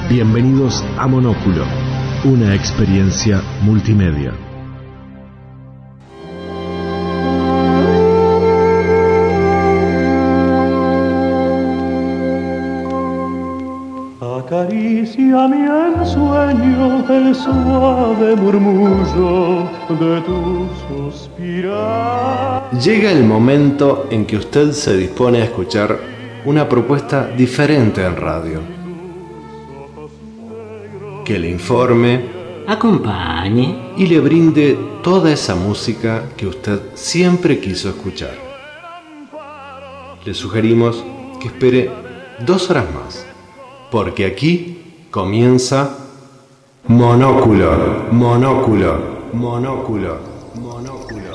Bienvenidos a Monóculo, una experiencia multimedia. Acaricia mi ensueño el suave murmullo de tu suspirar. Llega el momento en que usted se dispone a escuchar una propuesta diferente en radio. Que le informe, acompañe y le brinde toda esa música que usted siempre quiso escuchar. Le sugerimos que espere 2 horas más, porque aquí comienza Monóculo, Monóculo, Monóculo, Monóculo.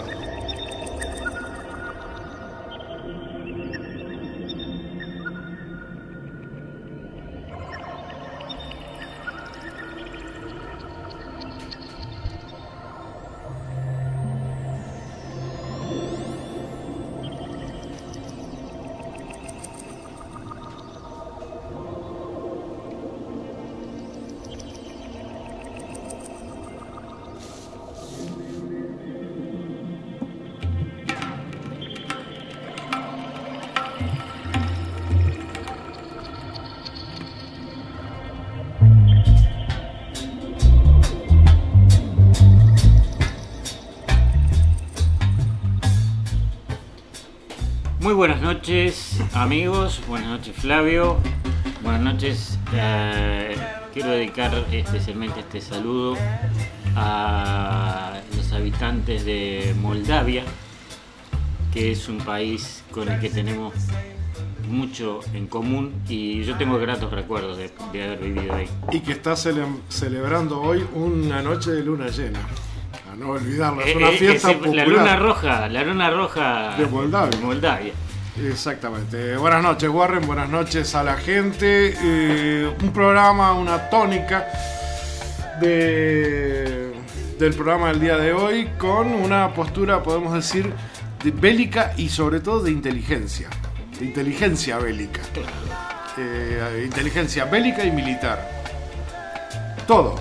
Muy buenas noches, amigos. Buenas noches, Flavio. Buenas noches. Quiero dedicar especialmente este saludo a los habitantes de Moldavia, que es un país con el que tenemos mucho en común y yo tengo gratos recuerdos de haber vivido ahí. Y que está celebrando hoy una noche de luna llena. A no olvidarlo, es una fiesta popular. La luna roja de Moldavia. Exactamente. Buenas noches, Warren. Buenas noches a la gente. Un programa, una tónica del programa del día de hoy con una postura, podemos decir, bélica y sobre todo de inteligencia. De inteligencia bélica. Inteligencia bélica y militar. Todo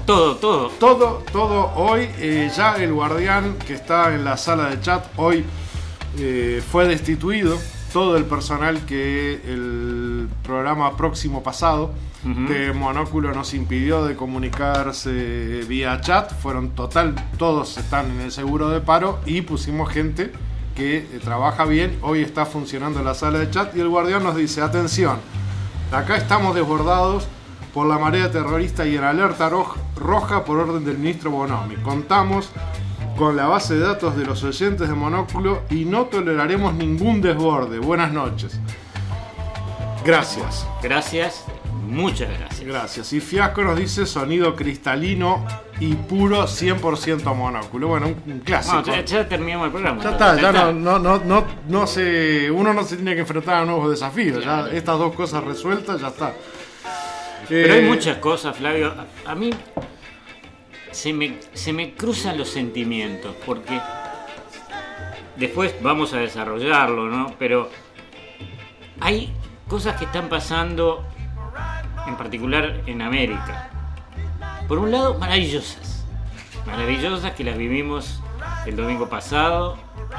hoy. Ya el guardián que está en la sala de chat hoy fue destituido. Todo el personal que el programa próximo pasado de Monóculo nos impidió de comunicarse vía chat, todos están en el seguro de paro y pusimos gente que trabaja bien. Hoy está funcionando la sala de chat y el guardián nos dice: atención, acá estamos desbordados por la marea terrorista y en alerta roja por orden del ministro Bonomi. Contamos con la base de datos de los oyentes de Monóculo y no toleraremos ningún desborde. Buenas noches. Gracias. Gracias, muchas gracias. Gracias. Y Fiasco nos dice: sonido cristalino y puro 100% Monóculo. Bueno, un clásico. No, ya terminamos el programa. Ya está. No se, uno no se tiene que enfrentar a nuevos desafíos. Claro. Ya estas 2 cosas resueltas, ya está. Pero hay muchas cosas, Flavio. A mí se me cruzan los sentimientos, porque después vamos a desarrollarlo, ¿no? Pero hay cosas que están pasando, en particular en América. Por un lado, maravillosas que las vivimos el domingo pasado.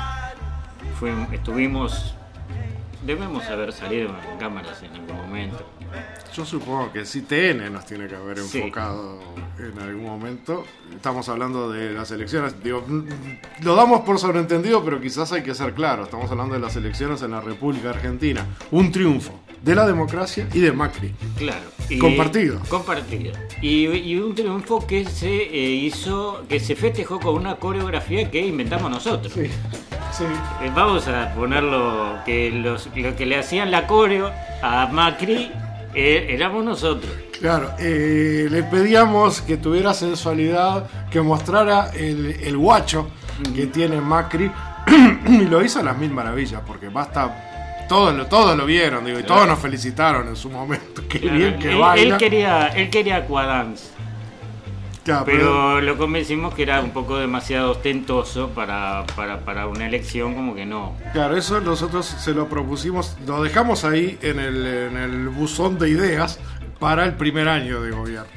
Debemos haber salido en cámaras en algún momento. Yo supongo que sí, TN nos tiene que haber enfocado en algún momento. Estamos hablando de las elecciones. Digo, lo damos por sobreentendido, pero quizás hay que ser claro. Estamos hablando de las elecciones en la República Argentina. Un triunfo de la democracia y de Macri. Claro. Compartido. Y un triunfo que se festejó con una coreografía que inventamos nosotros. Sí. Vamos a ponerlo, que lo que le hacían la coreo a Macri éramos nosotros. Claro, le pedíamos que tuviera sensualidad, que mostrara el guacho que tiene Macri y lo hizo a las mil maravillas, porque todos lo vieron, digo, y todos nos felicitaron en su momento. Qué bien que baila. Él quería Aquadance. Claro, pero lo convencimos que era un poco demasiado ostentoso para una elección, como que no. Claro, eso nosotros se lo propusimos, lo dejamos ahí en el buzón de ideas para el primer año de gobierno.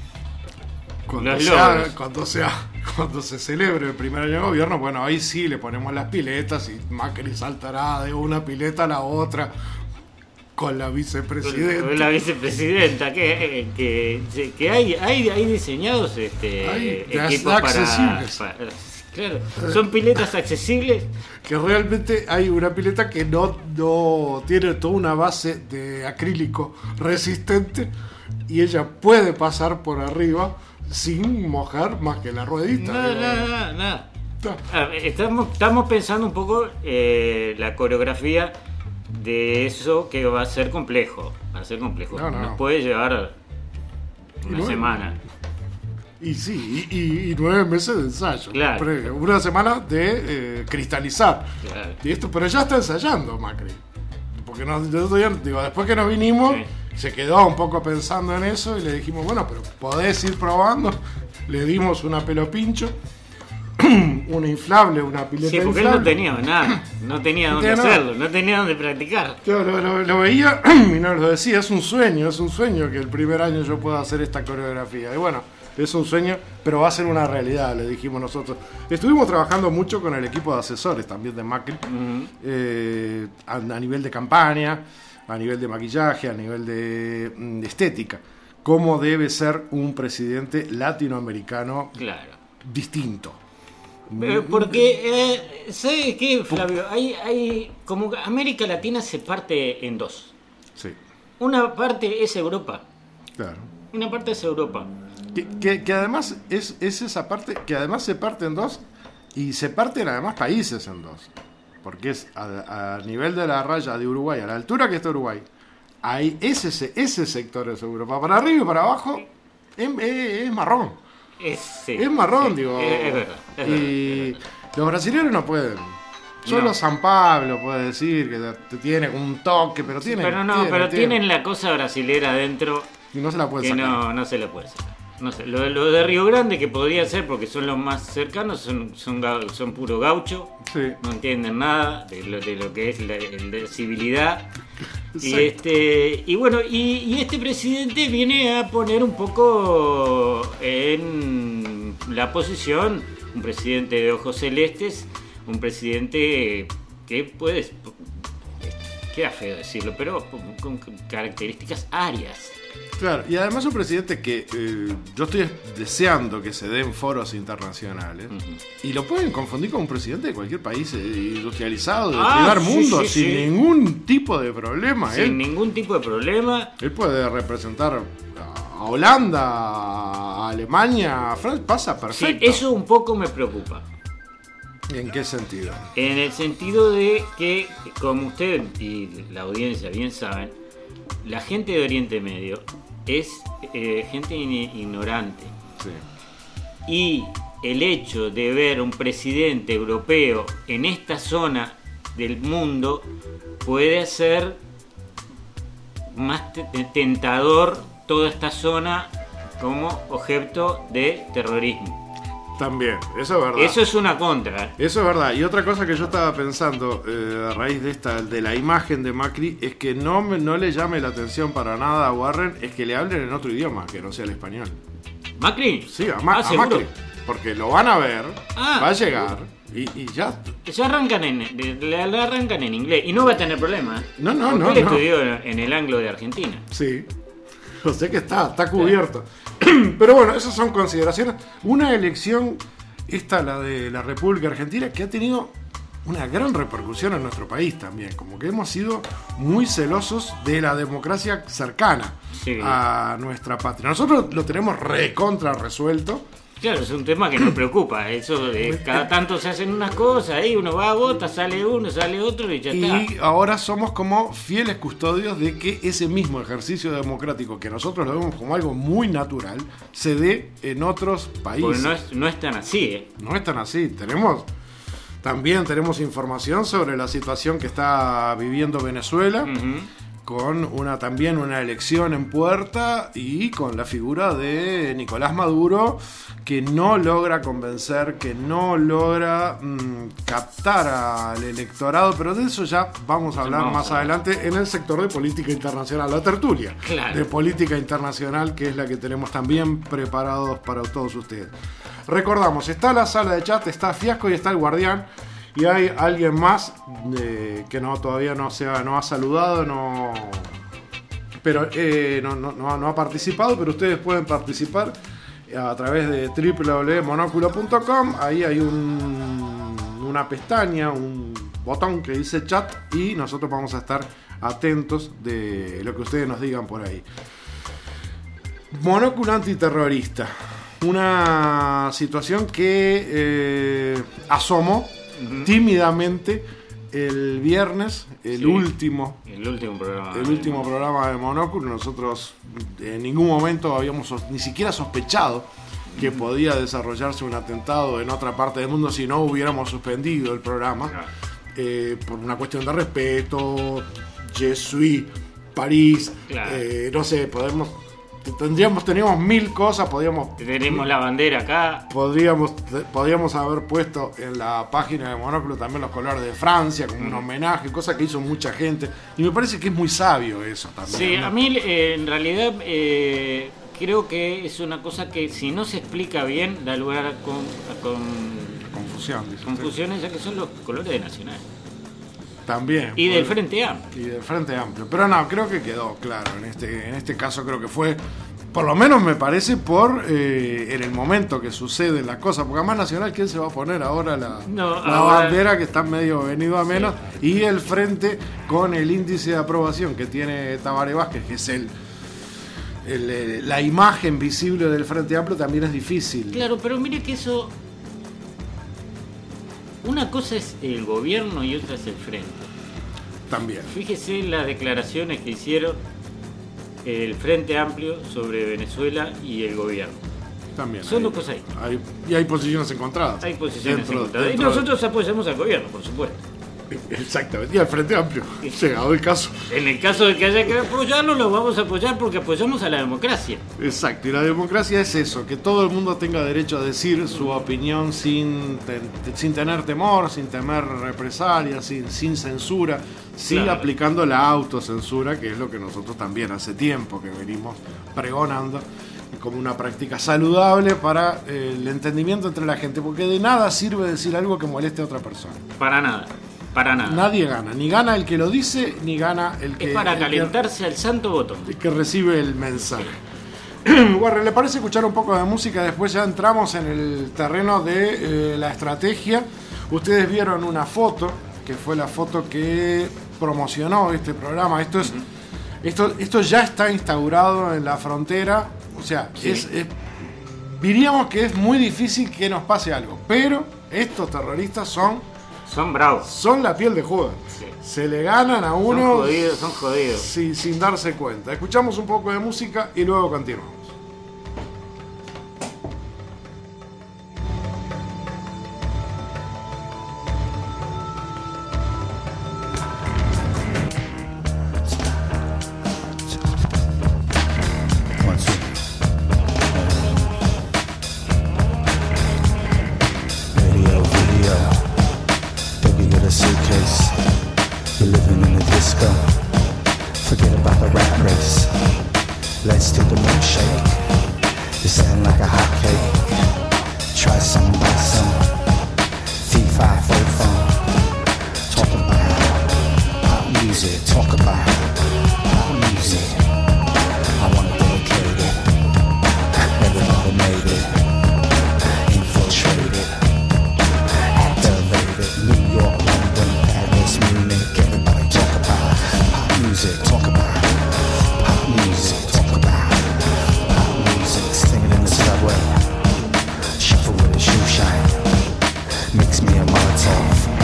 Cuando se celebre el primer año de gobierno, bueno, ahí sí le ponemos las piletas y Macri saltará de una pileta a la otra con la vicepresidenta. Con la vicepresidenta, que hay diseñados equipos accesibles. Claro, son piletas accesibles. Que realmente hay una pileta que no tiene toda una base de acrílico resistente y ella puede pasar por arriba sin mojar más que la ruedita. Nada. Estamos pensando un poco la coreografía de eso, que va a ser complejo. Nos puede llevar una semana. Y sí, y 9 meses de ensayo. Claro. Una semana de cristalizar. Claro. Y esto, pero ya está ensayando Macri. Porque después que nos vinimos, se quedó un poco pensando en eso y le dijimos, bueno, pero podés ir probando. Le dimos una pelo pincho, una inflable, una pileta inflable. Sí, porque él no tenía nada, no tenía dónde hacerlo, no tenía dónde practicar. Yo lo veía y nos lo decía, es un sueño que el primer año yo pueda hacer esta coreografía. Y bueno, es un sueño, pero va a ser una realidad, le dijimos nosotros. Estuvimos trabajando mucho con el equipo de asesores también de Macri, a nivel de campaña, a nivel de maquillaje, a nivel de estética. Cómo debe ser un presidente latinoamericano distinto. Porque, ¿sabes qué, Flavio? Hay como América Latina se parte en dos. Sí. Una parte es Europa. Claro. Una parte es Europa. Que además es esa parte que además se parte en dos y se parten además países en dos. Porque es a nivel de la raya de Uruguay, a la altura que está Uruguay, hay ese sector es Europa. Para arriba y para abajo es marrón. Es marrón, digo. Es verdad. Y los brasileños no pueden. Solo San Pablo puede decir que tiene un toque, pero tienen la cosa brasilera adentro. Y no se la pueden sacar. No se la puede sacar. No sé, lo de Río Grande, que podría ser porque son los más cercanos, son puro gaucho. Sí. No entienden nada de lo que es la civilidad. Y bueno, y este presidente viene a poner un poco en la posición un presidente de ojos celestes, un presidente que puede, queda feo decirlo, pero con características arias. Claro, y además un presidente que yo estoy deseando que se den foros internacionales, y lo pueden confundir con un presidente de cualquier país industrializado, del primer mundo, sin ningún tipo de problema. Ningún tipo de problema. Él puede representar a Holanda, a Alemania, a Francia, pasa perfecto. Sí, eso un poco me preocupa. ¿En qué sentido? En el sentido de que, como usted y la audiencia bien saben, la gente de Oriente Medio es gente ignorante. Sí. Y el hecho de ver un presidente europeo en esta zona del mundo puede hacer más tentador toda esta zona como objeto de terrorismo. También, eso es verdad. Eso es una contra. Eso es verdad. Y otra cosa que yo estaba pensando a raíz de la imagen de Macri es que no le llame la atención para nada a Warren, es que le hablen en otro idioma que no sea el español. ¿Macri? Sí, a Macri. Porque lo van a ver, va a llegar y ya. Ya arrancan en inglés y no va a tener problema. No. Él estudió en el Anglo de Argentina. Sí. O sea que está cubierto. Pero bueno, esas son consideraciones. Una elección, la de la República Argentina, que ha tenido una gran repercusión en nuestro país también. Como que hemos sido muy celosos de la democracia cercana a nuestra patria. Nosotros lo tenemos recontra resuelto. Claro, es un tema que nos preocupa. Eso de cada tanto se hacen unas cosas, ahí uno va a vota, sale uno, sale otro y ya está. Y ahora somos como fieles custodios de que ese mismo ejercicio democrático, que nosotros lo vemos como algo muy natural, se dé en otros países. Porque no es tan así, No es tan así. También tenemos información sobre la situación que está viviendo Venezuela. con también una elección en puerta y con la figura de Nicolás Maduro, que no logra convencer, que no logra captar al electorado, pero de eso ya vamos a hablar más adelante en el sector de política internacional, la tertulia de política internacional, que es la que tenemos también preparados para todos ustedes. Recordamos, está la sala de chat, está Fiasco y está el Guardián. Y hay alguien más que todavía no ha saludado, pero no ha participado, pero ustedes pueden participar a través de www.monoculo.com. Ahí hay una pestaña, un botón que dice chat, y nosotros vamos a estar atentos de lo que ustedes nos digan por ahí. Monóculo antiterrorista, una situación que asomó tímidamente el viernes, el último programa de Monóculo. Nosotros en ningún momento habíamos ni siquiera sospechado que podía desarrollarse un atentado en otra parte del mundo si no hubiéramos suspendido el programa, por una cuestión de respeto. Jesuí, París, no sé, teníamos 1000 cosas, tenemos la bandera acá. Podríamos haber puesto en la página de Monóculo también los colores de Francia como un homenaje, cosa que hizo mucha gente, y me parece que es muy sabio eso también. Sí, ¿no? A mí en realidad creo que es una cosa que si no se explica bien da lugar a confusiones, ya que son los colores de Nacional. También. Y del Frente Amplio. Y del Frente Amplio. Pero no, creo que quedó claro. En este caso creo que fue, por lo menos me parece, en el momento que sucede la cosa. Porque además Nacional, ¿quién se va a poner ahora la bandera, que está medio venido a menos? Sí. Y el Frente, con el índice de aprobación que tiene Tabaré Vázquez, que es la imagen visible del Frente Amplio, también es difícil. Claro, pero mire que eso... Una cosa es el gobierno y otra es el frente. También. Fíjese las declaraciones que hicieron el Frente Amplio sobre Venezuela y el gobierno. También. Son dos cosas ahí. Hay posiciones encontradas. Hay posiciones encontradas. Y nosotros apoyamos al gobierno, por supuesto. Exactamente, y al Frente Amplio, llegado el caso. En el caso de que haya que apoyarlo, lo vamos a apoyar porque apoyamos a la democracia. Exacto, y la democracia es eso, que todo el mundo tenga derecho a decir su opinión sin tener temor, sin temer represalias, sin censura, aplicando la autocensura, que es lo que nosotros también hace tiempo que venimos pregonando como una práctica saludable para el entendimiento entre la gente, porque de nada sirve decir algo que moleste a otra persona. Para nada. Nadie gana, ni gana el que lo dice, ni gana el que... Es para calentarse al santo botón. El que recibe el mensaje. Warren, ¿le parece escuchar un poco de música? Después ya entramos en el terreno de la estrategia. Ustedes vieron una foto, que fue la foto que promocionó este programa. Esto ya está instaurado en la frontera. O sea, diríamos que es muy difícil que nos pase algo. Pero estos terroristas son bravos. Son la piel de Judas. Sí. Se le ganan a uno. Son jodidos. Sí, sin darse cuenta. Escuchamos un poco de música y luego continuamos.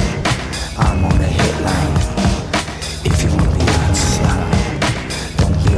I'm on a hit line. If you want to be honest, don't be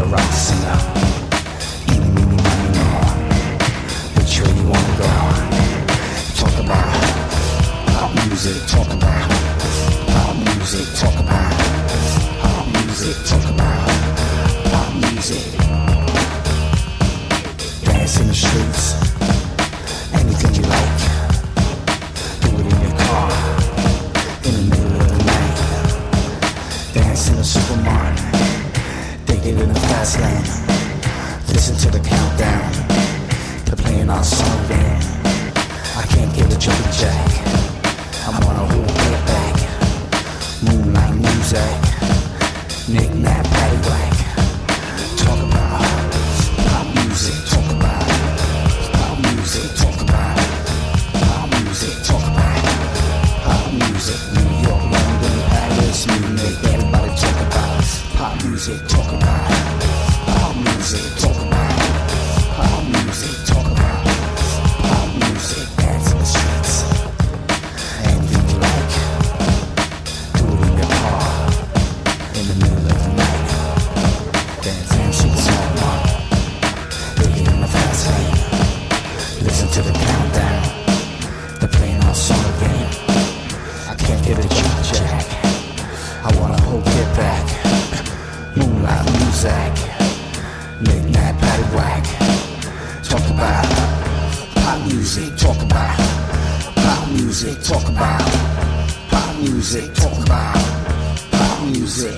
streets. Anything you like. Do it in your car. In the middle of the night. Dance in a supermarket. Dig it in the fast lane. Listen to the countdown. They're playing our song again. I can't get a jumping jack. I'm on a whole get back. Moonlight music. Knick-knack, paddywhack. Talk about pop music. Talk about pop music. Talk about pop music. Talk about pop music. New York, London, Paris, Munich. Everybody talk about pop music. Talk about pop music. Talk about pop music. Talk about pop music. Dance in the streets. Anything you like. Do it in your car. In the middle of the night. Dance in super smart. Dig it in the fast lane. Listen to the countdown. They're playing our song again. I can't get a jump jack. I wanna hold it back. Moonlight music. Knick-knack, paddywhack. Talk about pop music. Talk about pop music. Talk about pop music. Talk about pop music.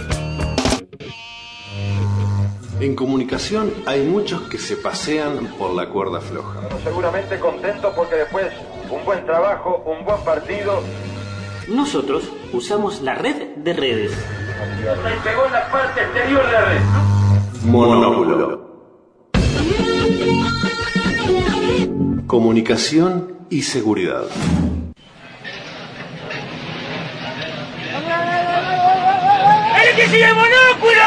En comunicación hay muchos que se pasean por la cuerda floja. Seguramente contentos porque después un buen trabajo, un buen partido. Nosotros usamos la red de redes. Me pegó en la parte exterior de la red. Monóculo. Comunicación y seguridad. ¡El que sigue monóculo!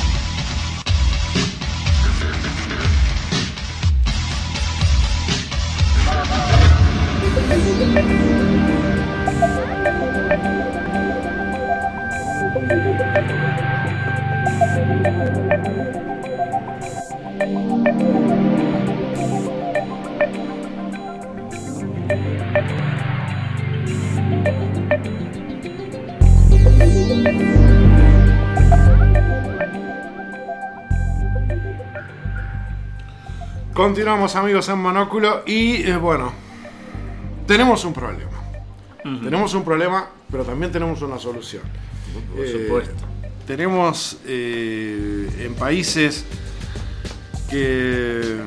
Continuamos, amigos, en Monóculo y bueno, tenemos un problema. Tenemos un problema, pero también tenemos una solución. Por supuesto. Tenemos en países que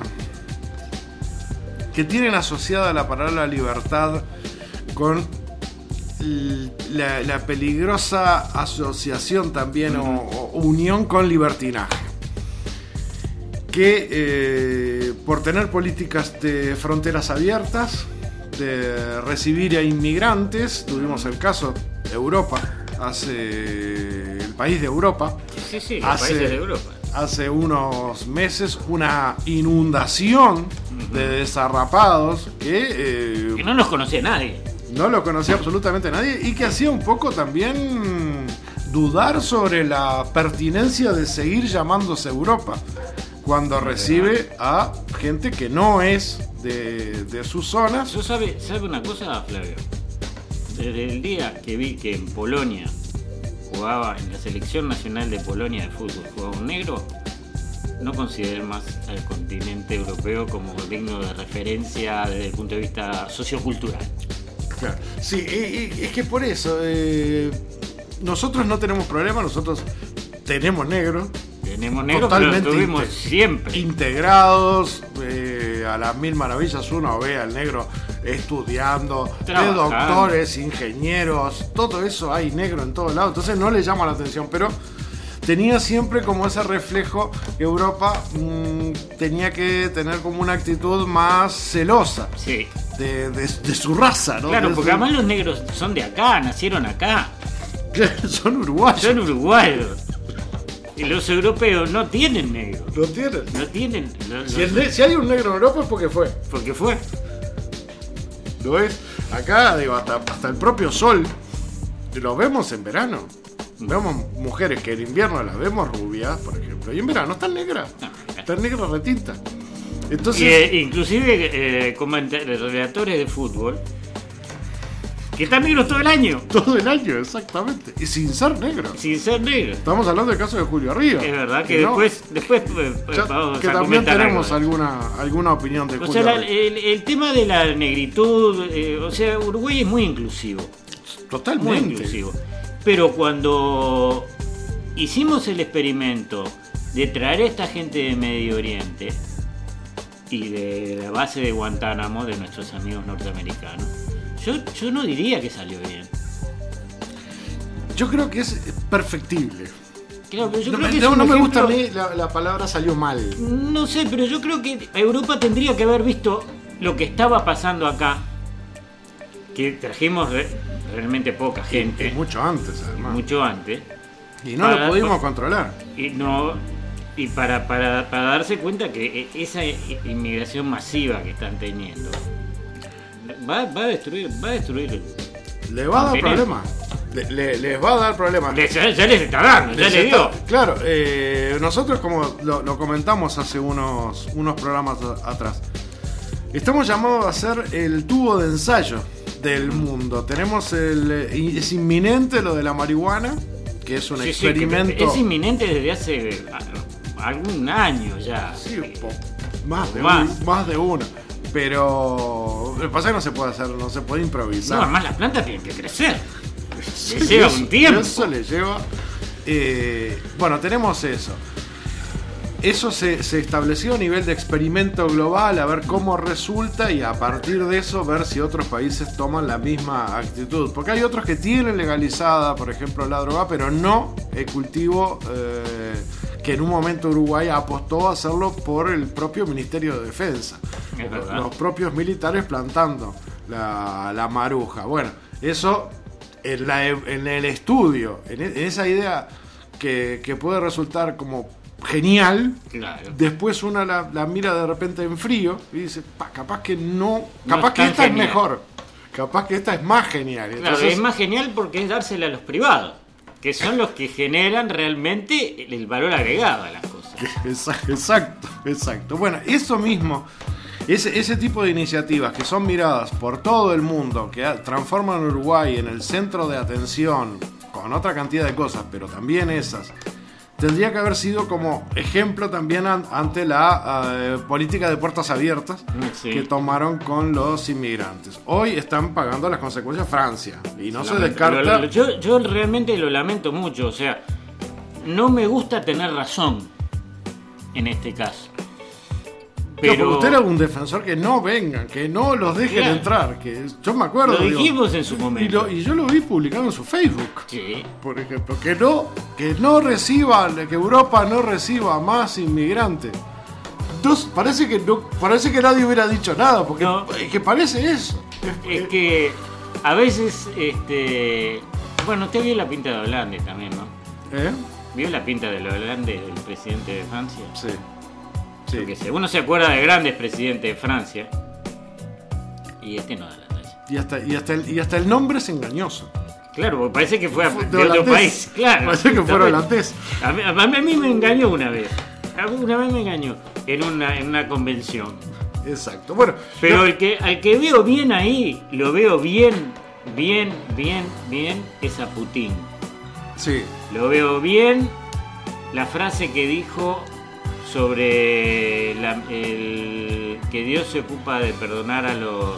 tienen asociada la palabra libertad con la peligrosa asociación también o unión con libertinaje. Que por tener políticas de fronteras abiertas, de recibir a inmigrantes, tuvimos el caso de Europa, el país de Europa, Sí, los países de Europa. Hace unos meses, una inundación de desarrapados que no los conocía nadie. No lo conocía absolutamente nadie y que hacía un poco también dudar sobre la pertinencia de seguir llamándose Europa cuando recibe a gente que no es de sus zonas. ¿Yo sabe una cosa, Flavio? Desde el día que vi que en Polonia jugaba, en la selección nacional de Polonia de fútbol, jugaba un negro, no consideré más al continente europeo como digno de referencia desde el punto de vista sociocultural. Claro. Sí, y es que por eso nosotros no tenemos problema, nosotros tenemos negros. Tenemos negros, totalmente pero tuvimos siempre integrados a las mil maravillas. Uno ve al negro estudiando, de doctores, ingenieros, todo eso hay negro en todos lados, entonces no le llama la atención, pero tenía siempre como ese reflejo que Europa tenía que tener como una actitud más celosa, sí, de su raza, ¿no? Claro, porque además los negros son de acá, nacieron acá. Son uruguayos. Y los europeos no tienen negros. No tienen. Si hay un negro en Europa es porque fue. Porque fue. ¿Lo ves? Acá, digo, hasta el propio sol lo vemos en verano. Vemos mujeres que en invierno las vemos rubias, por ejemplo, y en verano están negras. Están negras retintas. Entonces, inclusive relatores de fútbol Que están negros todo el año. Todo el año, exactamente. Y sin ser negro. Sin ser negro. Estamos hablando del caso de Julio Rivas. Es verdad que no, después vamos que a también tenemos algo. alguna opinión de O Julio sea, Rivas. el tema de la negritud, o sea, Uruguay es muy inclusivo. Totalmente. Muy inclusivo. Pero cuando hicimos el experimento de traer a esta gente de Medio Oriente y de la base de Guantánamo, de nuestros amigos norteamericanos, yo no diría que salió bien. Yo creo que es perfectible. Claro, pero yo No, creo que no es un me gusta a ejemplo- mí la palabra salió mal. No sé, pero yo creo que Europa tendría que haber visto lo que estaba pasando acá, que trajimos realmente poca gente, Mucho antes, además. mucho antes, Y no lo Para- pudimos controlar. y para darse cuenta que esa inmigración masiva que están teniendo va a destruir Le va a dar Continente. problemas. Les va a dar problemas. ya les está dando, ya les dio. Claro, nosotros como lo comentamos hace unos programas atrás, estamos llamados a ser el tubo de ensayo del mundo. Tenemos es inminente lo de la marihuana, que es un Sí, experimento. que es inminente desde hace algún año ya. Sí, más de uno. Pero lo que pasa es que no se puede hacer, no se puede improvisar. No, además las plantas tienen que crecer. Sí, Le lleva eso- un tiempo. Eso le lleva. Bueno, tenemos eso. Eso se estableció a nivel de experimento global, a ver cómo resulta y a partir de eso ver si otros países toman la misma actitud. Porque hay otros que tienen legalizada, por ejemplo, la droga, pero no el cultivo que en un momento Uruguay apostó a hacerlo por el propio Ministerio de Defensa. Es verdad. Los propios militares plantando la maruja. Bueno, eso en el estudio, en esa idea que puede resultar como genial, Claro. después uno la mira de repente en frío y dice, capaz que no, No capaz es que tan esta genial. es mejor, capaz que esta es más genial. Claro, Entonces, es más genial porque es dársela a los privados, que son los que generan realmente el valor agregado a las cosas. Exacto. Bueno, eso mismo, ese tipo de iniciativas que son miradas por todo el mundo, que transforman a Uruguay en el centro de atención con otra cantidad de cosas, pero también esas, tendría que haber sido como ejemplo también ante la política de puertas abiertas Sí. que tomaron con los inmigrantes. Hoy están pagando las consecuencias Francia y no se Lamento. descarta. Yo realmente lo lamento mucho, o sea, no me gusta tener razón en este caso. Pero Pero usted era un defensor que no vengan, que no los dejen Claro. entrar. Que yo me acuerdo. Lo digo, dijimos en su momento. Y yo lo vi publicado en su Facebook, Sí. por ejemplo. Que no reciban, que Europa no reciba más inmigrantes. Entonces, parece que nadie hubiera dicho nada, porque No. es que parece eso. Es que a veces, bueno, usted vio la pinta de Hollande también, ¿no? ¿Eh? ¿Vio la pinta de Hollande, el presidente de Francia? Sí. Yo qué sé, uno se acuerda de grandes presidentes de Francia y este no da la talla. Y hasta el nombre es engañoso. Claro, porque parece que fue De de otro holandés. país. Claro. Parece que fuera holandés. A mí me engañó una vez. Una vez me engañó en una convención. Exacto. Bueno, Pero no- al que veo bien ahí, lo veo bien, es a Putin. sí. Lo veo bien. La frase que dijo sobre que Dios se ocupa de perdonar a los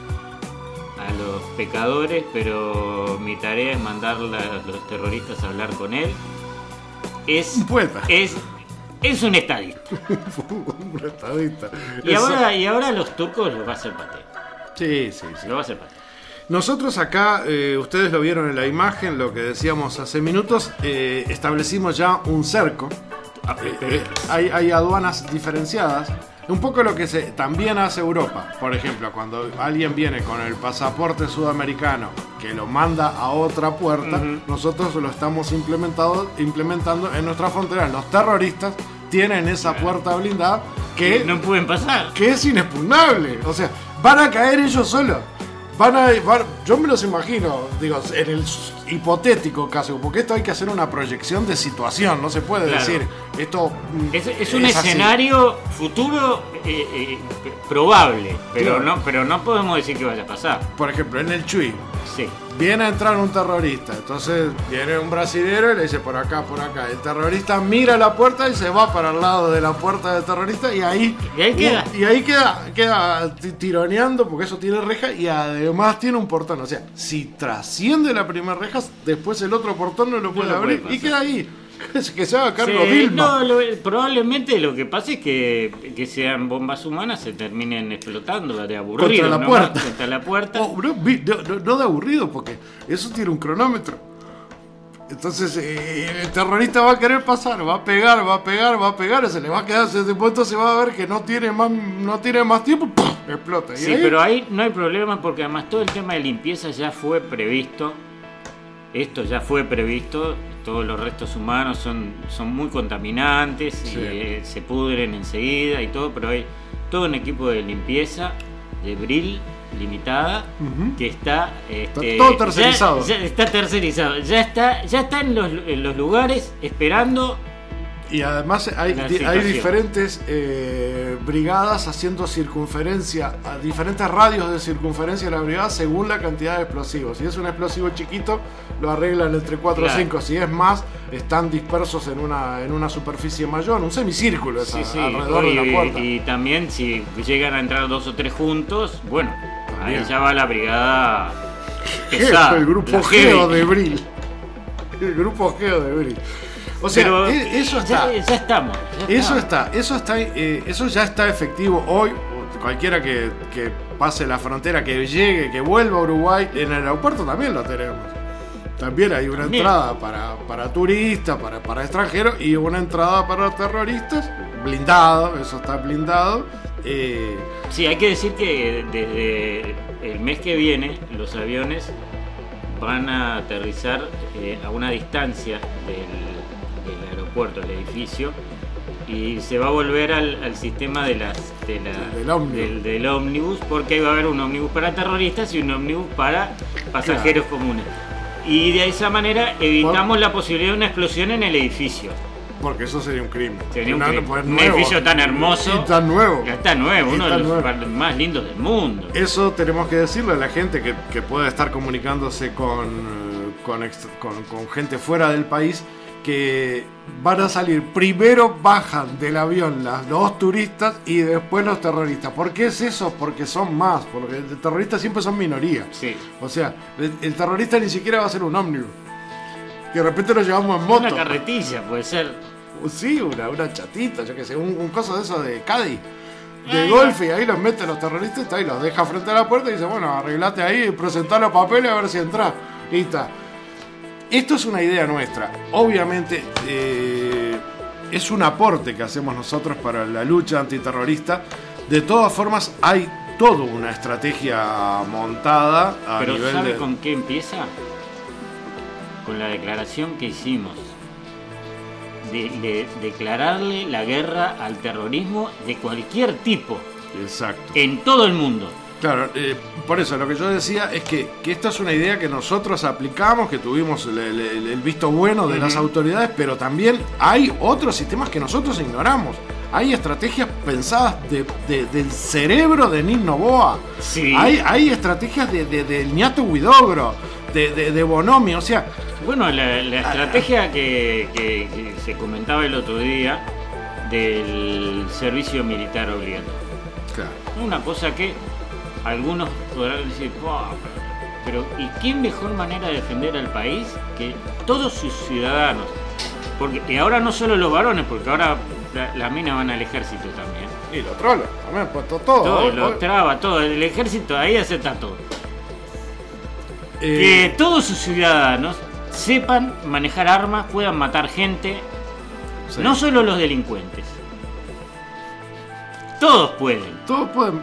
pecadores, pero mi tarea es mandar a los terroristas a hablar con él. Un poeta. Es un estadista. Un estadista. Y ahora los turcos lo va a hacer paté. Sí. Lo va a hacer paté. Nosotros acá, ustedes lo vieron en la imagen, lo que decíamos hace minutos, establecimos ya un cerco. Hay aduanas diferenciadas. Un poco lo que también hace Europa. Por ejemplo, cuando alguien viene con el pasaporte sudamericano que lo manda a otra puerta, nosotros lo estamos implementando en nuestra frontera. Los terroristas tienen esa puerta blindada que No pueden pasar. que es inexpugnable. O sea, van a caer ellos solos. Yo me los imagino, digo, en el hipotético caso, porque esto hay que hacer una proyección de situación, no se puede Claro. decir esto Es un así. escenario futuro probable, pero Claro. no podemos decir que vaya a pasar. Por ejemplo, en el Chuy, Sí. Viene a entrar un terrorista, entonces viene un brasilero y le dice por acá, por acá. El terrorista mira la puerta y se va para el lado de la puerta del terrorista y ahí queda. Y ahí queda tironeando porque eso tiene reja y además tiene un portón. O sea, si trasciende la primera reja, después el otro portón no lo puede abrir y queda ahí. Que se haga cargo Vilma. No, probablemente lo que pasa es que sean bombas humanas, se terminen explotando de aburrido. Contra la puerta. Oh, no de aburrido, porque eso tiene un cronómetro. Entonces el terrorista va a querer pasar, va a pegar, se le va a quedar, ese punto se va a ver que no tiene más tiempo, ¡pum! Explota. Sí, pero ahí no hay problema porque además todo el tema de limpieza ya fue previsto. Esto ya fue previsto, todos los restos humanos son muy contaminantes, sí. Y se pudren enseguida y todo, pero hay todo un equipo de limpieza de Bril Limitada que está todo tercerizado. Está tercerizado, ya está en los lugares esperando. Y además hay diferentes brigadas haciendo circunferencia, a diferentes radios de circunferencia de la brigada según la cantidad de explosivos. Si es un explosivo chiquito, lo arreglan entre 4 o 5. Si es más, están dispersos en una superficie mayor, un semicírculo alrededor de la puerta. Y también si llegan a entrar 2 o 3 juntos, bueno, ahí ya va la brigada pesada. El grupo Geo de Bril. El grupo Geo de Bril. O sea, pero eso está. Ya estamos. Eso ya está efectivo hoy. Cualquiera que pase la frontera, que llegue, que vuelva a Uruguay, en el aeropuerto también lo tenemos. También hay una entrada para turistas, para extranjeros y una entrada para terroristas, blindado, eso está blindado. Sí, hay que decir que desde el mes que viene los aviones van a aterrizar a una distancia del aeropuerto, el edificio, y se va a volver al sistema del ómnibus, porque ahí va a haber un ómnibus para terroristas y un ómnibus para pasajeros comunes. Y de esa manera evitamos la posibilidad de una explosión en el edificio. Porque eso sería un crimen. Sería un edificio tan hermoso. Y tan nuevo. Está nuevo, uno de los más lindos del mundo. Eso tenemos que decirle a la gente que puede estar comunicándose con gente fuera del país, que van a salir, primero bajan del avión los 2 turistas y después los terroristas. ¿Por qué es eso? Porque son más, porque los terroristas siempre son minoría. Sí. O sea, el terrorista ni siquiera va a ser un ómnibus, que de repente lo llevamos en moto. Una carretilla puede ser. Sí, una chatita, yo que sé, un coso de eso de Caddy, de golf, y ahí los mete los terroristas, y los deja frente a la puerta y dice, bueno, arreglate ahí, presentá los papeles a ver si entrás. Y está. Esto es una idea nuestra. Obviamente es un aporte que hacemos nosotros para la lucha antiterrorista. De todas formas, hay toda una estrategia montada a Pero nivel ¿sabe de... con qué empieza? Con la declaración que hicimos de declararle la guerra al terrorismo de cualquier tipo. Exacto. En todo el mundo. Claro, por eso lo que yo decía es que esta es una idea que nosotros aplicamos, que tuvimos el visto bueno de las autoridades, pero también hay otros sistemas que nosotros ignoramos. Hay estrategias pensadas del cerebro de Nil Noboa. Sí. Hay estrategias del Ñato Huidobro, de Bonomi, o sea... Bueno, la estrategia que se comentaba el otro día del servicio militar obligatorio. Claro. Una cosa que algunos podrán decir, pero ¿y qué mejor manera de defender al país que todos sus ciudadanos? Porque y ahora no solo los varones, porque ahora las minas van al ejército también. Y los trolos, también, pues todo. Los traba, todo. El ejército ahí acepta todo. Que todos sus ciudadanos sepan manejar armas, puedan matar gente, sí. No solo los delincuentes. Todos pueden. Todos pueden.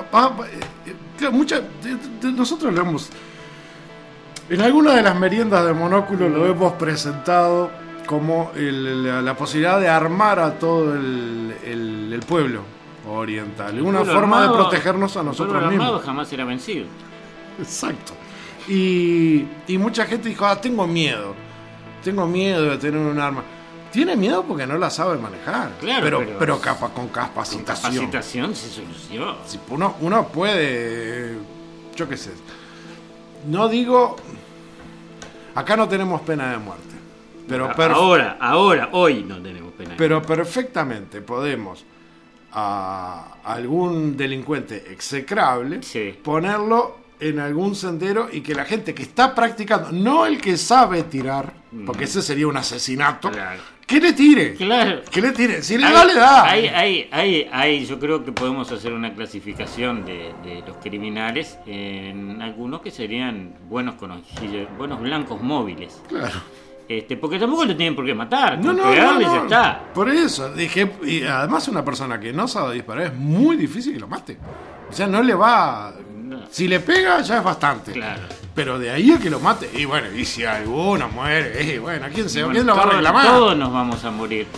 Nosotros lo hemos... En alguna de las meriendas de Monóculo lo hemos presentado como la posibilidad de armar a todo el pueblo oriental. Una forma de protegernos a nosotros mismos. El pueblo armado jamás será vencido. Exacto. Y mucha gente dijo, tengo miedo de tener un arma. Tiene miedo porque no la sabe manejar. Claro, pero con capacitación. Con capacitación se solucionó. Si uno puede, yo qué sé. no digo, acá no tenemos pena de muerte, pero hoy no tenemos pena de muerte. Pero perfectamente podemos a algún delincuente execrable ponerlo en algún sendero y que la gente que está practicando, no el que sabe tirar, porque ese sería un asesinato, que le tire. Claro. Que le tire. Si le da, le da. Yo creo que podemos hacer una clasificación de los criminales en algunos que serían buenos blancos móviles. Claro. Porque tampoco lo tienen por qué matar. No, ya está. Por eso dije, y además una persona que no sabe disparar es muy difícil que lo mate. O sea, no le va. Si le pega ya es bastante. Claro. Pero de ahí a que lo mate. Y bueno, y si alguno muere, ¿quién lo va a reclamar? Todos nos vamos a morir.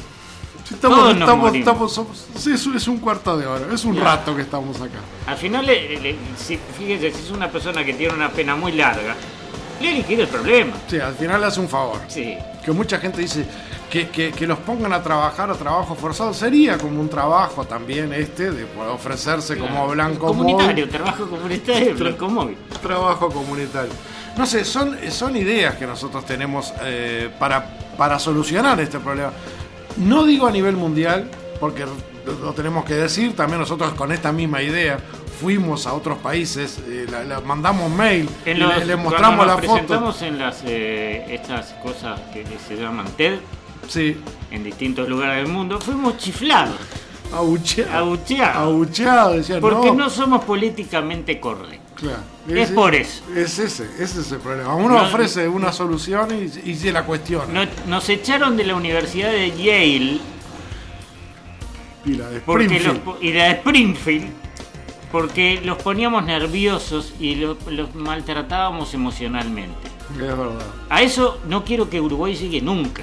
Es un cuarto de hora, es un rato que estamos acá. Al final, fíjese, si es una persona que tiene una pena muy larga, le liquida el problema. Sí, al final le hace un favor. Sí. Que mucha gente dice que los pongan a trabajar o trabajo forzado. Sería como un trabajo también de poder ofrecerse como blanco comunitario, móvil. Trabajo comunitario, blanco móvil. Trabajo comunitario. No sé, son ideas que nosotros tenemos para solucionar este problema. No digo a nivel mundial, porque lo tenemos que decir, también nosotros con esta misma idea fuimos a otros países, mandamos mail, le mostramos la foto. Presentamos en estas cosas que se llaman TED, en distintos lugares del mundo, fuimos chiflados. Abucheados, decían, porque no somos políticamente correctos. Claro. Es por eso. Ese es el problema. Uno ofrece una solución y se la cuestiona. Nos echaron de la Universidad de Yale y la de Springfield porque los poníamos nerviosos y los maltratábamos emocionalmente. Es verdad. A eso no quiero que Uruguay llegue nunca.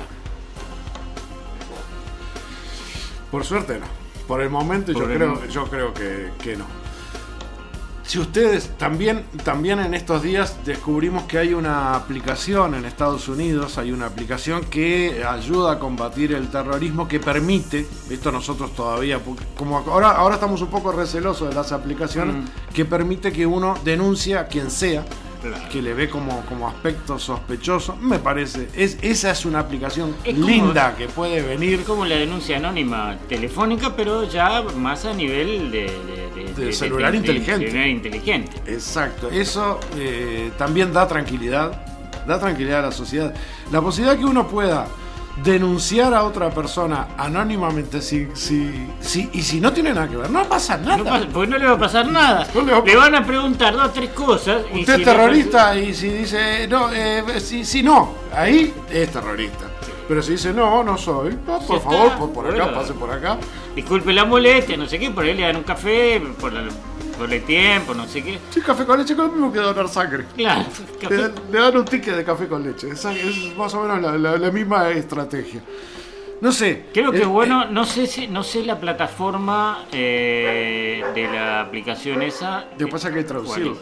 Por suerte no. Por el momento yo creo que no. Si ustedes también en estos días descubrimos que hay una aplicación en Estados Unidos, hay una aplicación que ayuda a combatir el terrorismo, que permite, esto nosotros todavía, como ahora estamos un poco recelosos de las aplicaciones, que permite que uno denuncie a quien sea, que le ve como aspecto sospechoso. Me parece, esa es una aplicación linda que puede venir. Como la denuncia anónima telefónica, pero ya más a nivel de celular inteligente. Exacto, eso también da tranquilidad a la sociedad. La posibilidad que uno pueda denunciar a otra persona anónimamente si no tiene nada que ver, no pasa nada. Porque no le va a pasar nada. Le van a preguntar 2 o 3 cosas. Usted es terrorista y si dice no, si no, ahí es terrorista. Pero si dice no soy, por favor, por acá, pase por acá. Disculpe la molestia, no sé qué, por ahí le dan un café, por el tiempo, no sé qué. Sí, café con leche es lo mismo que donar sangre. Claro. Le dan un ticket de café con leche. Es más o menos la misma estrategia. No sé. Creo que bueno, no sé la plataforma de la aplicación esa. Lo que pasa es que hay traducido.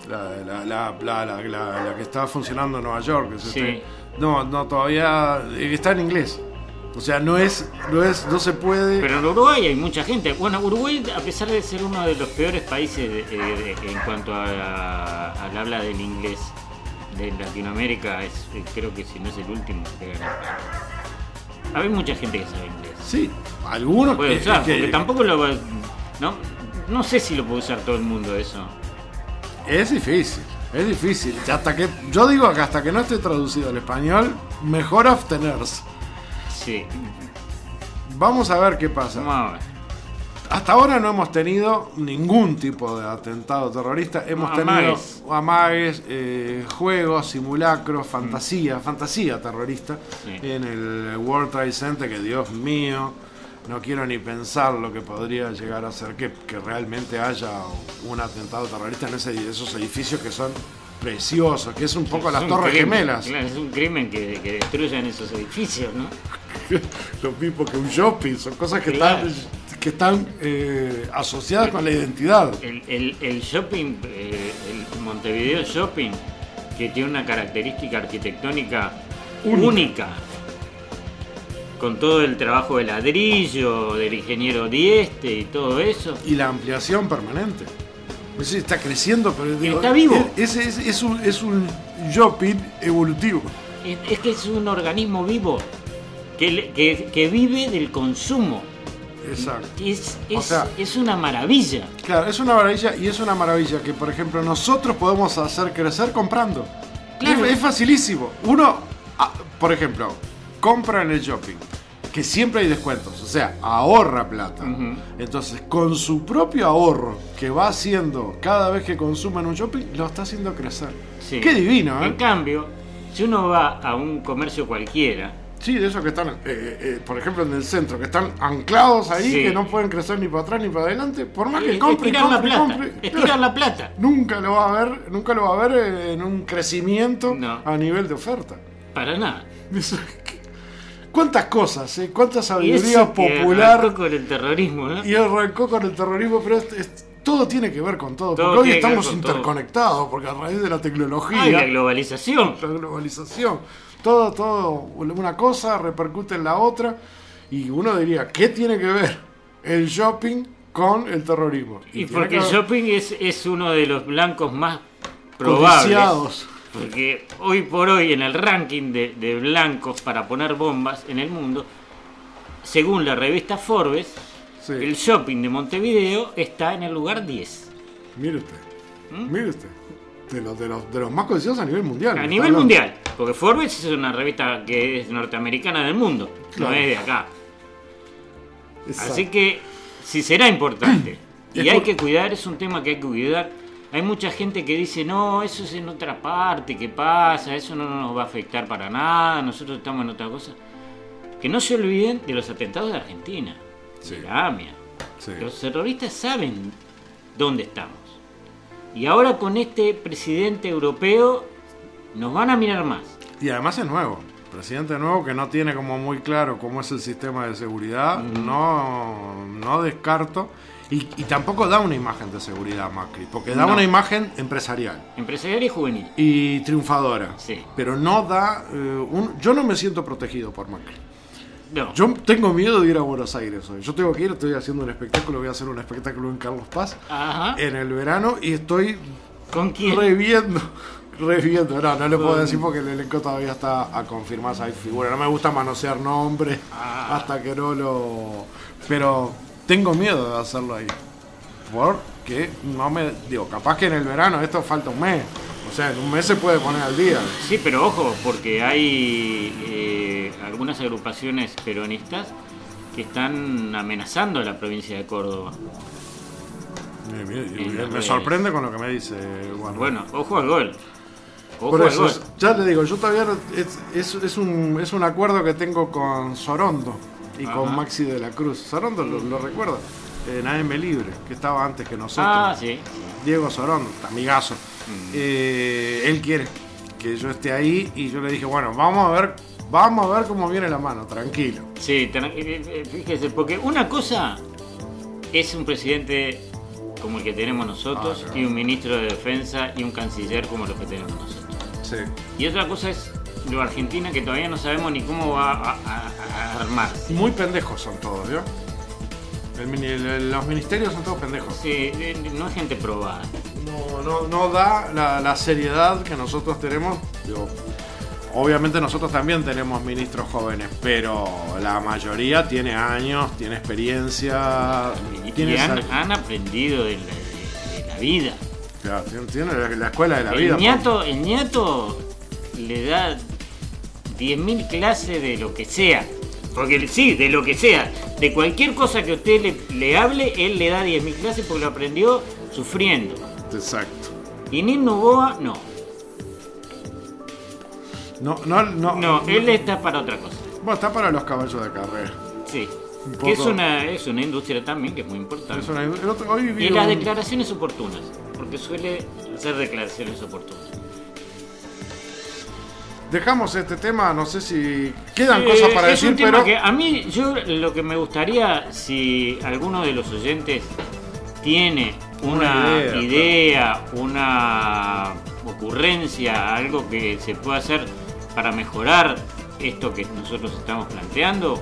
La que está funcionando en Nueva York. No, todavía está en inglés. O sea, no se puede. Pero en Uruguay hay mucha gente. Bueno, Uruguay, a pesar de ser uno de los peores países en cuanto al habla del inglés de Latinoamérica, creo que si no es el último. Hay mucha gente que sabe inglés. Sí, algunos puede usar, porque tampoco lo va. No sé si lo puede usar todo el mundo eso. Es difícil. Yo digo que hasta que no esté traducido al español, mejor abstenerse. Sí. Vamos a ver qué pasa. Vamos a ver. Hasta ahora no hemos tenido ningún tipo de atentado terrorista. Hemos tenido amagues, juegos, simulacros, fantasía terrorista en el World Trade Center, que Dios mío, no quiero ni pensar lo que podría llegar a ser que realmente haya un atentado terrorista en esos edificios que son preciosos, que es un poco las Torres Gemelas. Claro, es un crimen que destruyan esos edificios, ¿no? Lo mismo que un shopping, son cosas que están asociadas con la identidad. El shopping, el Montevideo Shopping, que tiene una característica arquitectónica única, con todo el trabajo de ladrillo del ingeniero Dieste y todo eso. Y la ampliación permanente. Sí, está creciendo, pero digo, está vivo. Es un shopping evolutivo. Es que es un organismo vivo que vive del consumo. Exacto. Es una maravilla. Claro, es una maravilla, y es una maravilla que, por ejemplo, nosotros podemos hacer crecer comprando. Claro. Es facilísimo. Uno, por ejemplo, compra en el shopping, que siempre hay descuentos, o sea, ahorra plata. Uh-huh. Entonces, con su propio ahorro que va haciendo cada vez que consume en un shopping, lo está haciendo crecer. Sí. Qué divino, ¿eh? En cambio, si uno va a un comercio cualquiera, sí, de esos que están, por ejemplo, en el centro, que están anclados ahí, sí, que no pueden crecer ni para atrás ni para adelante, por más que estirar la plata. Nunca lo va a ver en un crecimiento a nivel de oferta. Para nada. ¿Cuántas cosas, cuánta sabiduría popular? Arrancó con el terrorismo, ¿no? Y arrancó con el terrorismo, pero todo tiene que ver con todo, porque hoy estamos interconectados, porque a raíz de la tecnología... y la globalización. Todo, una cosa repercute en la otra, y uno diría, ¿qué tiene que ver el shopping con el terrorismo? Y porque el shopping es uno de los blancos más probables. Codiciados. Porque hoy por hoy, en el ranking de blancos para poner bombas en el mundo, según la revista Forbes, sí, el shopping de Montevideo está en el lugar 10. Mire usted. De los más codiciados a nivel mundial. A nivel mundial, porque Forbes es una revista que es norteamericana del mundo, claro, no es de acá. Exacto. Así que, si será importante, y hay que cuidar, es un tema que hay que cuidar. Hay mucha gente que dice, no, eso es en otra parte, ¿qué pasa? Eso no nos va a afectar para nada, nosotros estamos en otra cosa. Que no se olviden de los atentados de Argentina, sí, de la AMIA. Sí. Los terroristas saben dónde estamos. Y ahora con este presidente europeo nos van a mirar más. Y además es nuevo. Presidente nuevo que no tiene como muy claro cómo es el sistema de seguridad. No descarto. Y tampoco da una imagen de seguridad Macri, porque da una imagen empresarial. Empresarial y juvenil. Y triunfadora. Sí. Pero no da... yo no me siento protegido por Macri. No. Yo tengo miedo de ir a Buenos Aires hoy. Yo tengo que ir, estoy haciendo un espectáculo, voy a hacer un espectáculo en Carlos Paz. Ajá. En el verano, y estoy... ¿Con quién? Reviendo. No le puedo decir porque el elenco todavía está a confirmar esa figura. No me gusta manosear nombres hasta que no lo... Pero... tengo miedo de hacerlo ahí. Porque no me... Digo, capaz que en el verano esto falta un mes. O sea, en un mes se puede poner al día. Sí, pero ojo, porque hay algunas agrupaciones peronistas que están amenazando a la provincia de Córdoba. Me sorprende con lo que me dice. Bueno, ojo al gol. Por eso, ya te digo, yo todavía... Es un acuerdo que tengo con Sorondo. Y con Maxi de la Cruz. Sorondo lo recuerda. En AM Libre, que estaba antes que nosotros. Sí. Diego Sorondo, amigazo. Él quiere que yo esté ahí, y yo le dije, bueno, vamos a ver cómo viene la mano, tranquilo. Sí, fíjese, porque una cosa es un presidente como el que tenemos nosotros, y un ministro de defensa y un canciller como los que tenemos nosotros. Sí. Y otra cosa es lo Argentina, que todavía no sabemos ni cómo va a armar. Muy pendejos son todos, ¿vio? Los ministerios son todos pendejos. Sí, no es gente probada. No da la seriedad que nosotros tenemos. Digo, obviamente nosotros también tenemos ministros jóvenes, pero la mayoría tiene años, tiene experiencia. Y han aprendido de la vida. Claro, tiene la escuela de la vida. El ñato le da 10.000 clases de lo que sea. Porque sí, de lo que sea. De cualquier cosa que usted le hable, él le da 10.000 clases porque lo aprendió sufriendo. Exacto. Y Nino Noboa, no. No, él está para otra cosa. Bueno, está para los caballos de carrera. Sí. Que es una industria también que es muy importante. Y las declaraciones oportunas. Porque suele hacer declaraciones oportunas. Dejamos este tema, no sé si quedan cosas para decir, pero... Que a mí, yo lo que me gustaría, si alguno de los oyentes tiene una idea, una ocurrencia, algo que se pueda hacer para mejorar esto que nosotros estamos planteando,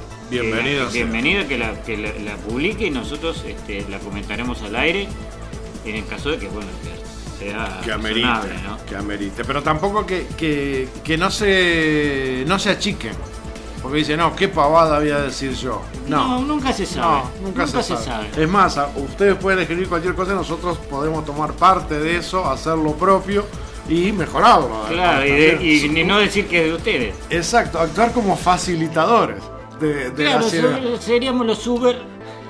bienvenido que la publique, y nosotros la comentaremos al aire. en el caso de que, bueno, que sea que amerite, razonable, ¿no? que amerite. Pero tampoco que no se achiquen. Porque dice, no, qué pavada voy a decir yo. No, nunca se sabe. No, nunca se sabe. Es más, ustedes pueden escribir cualquier cosa y nosotros podemos tomar parte de eso, hacer lo propio y mejorarlo. Claro, y no decir que es de ustedes. Exacto, actuar como facilitadores de claro, las ideas. seríamos los Uber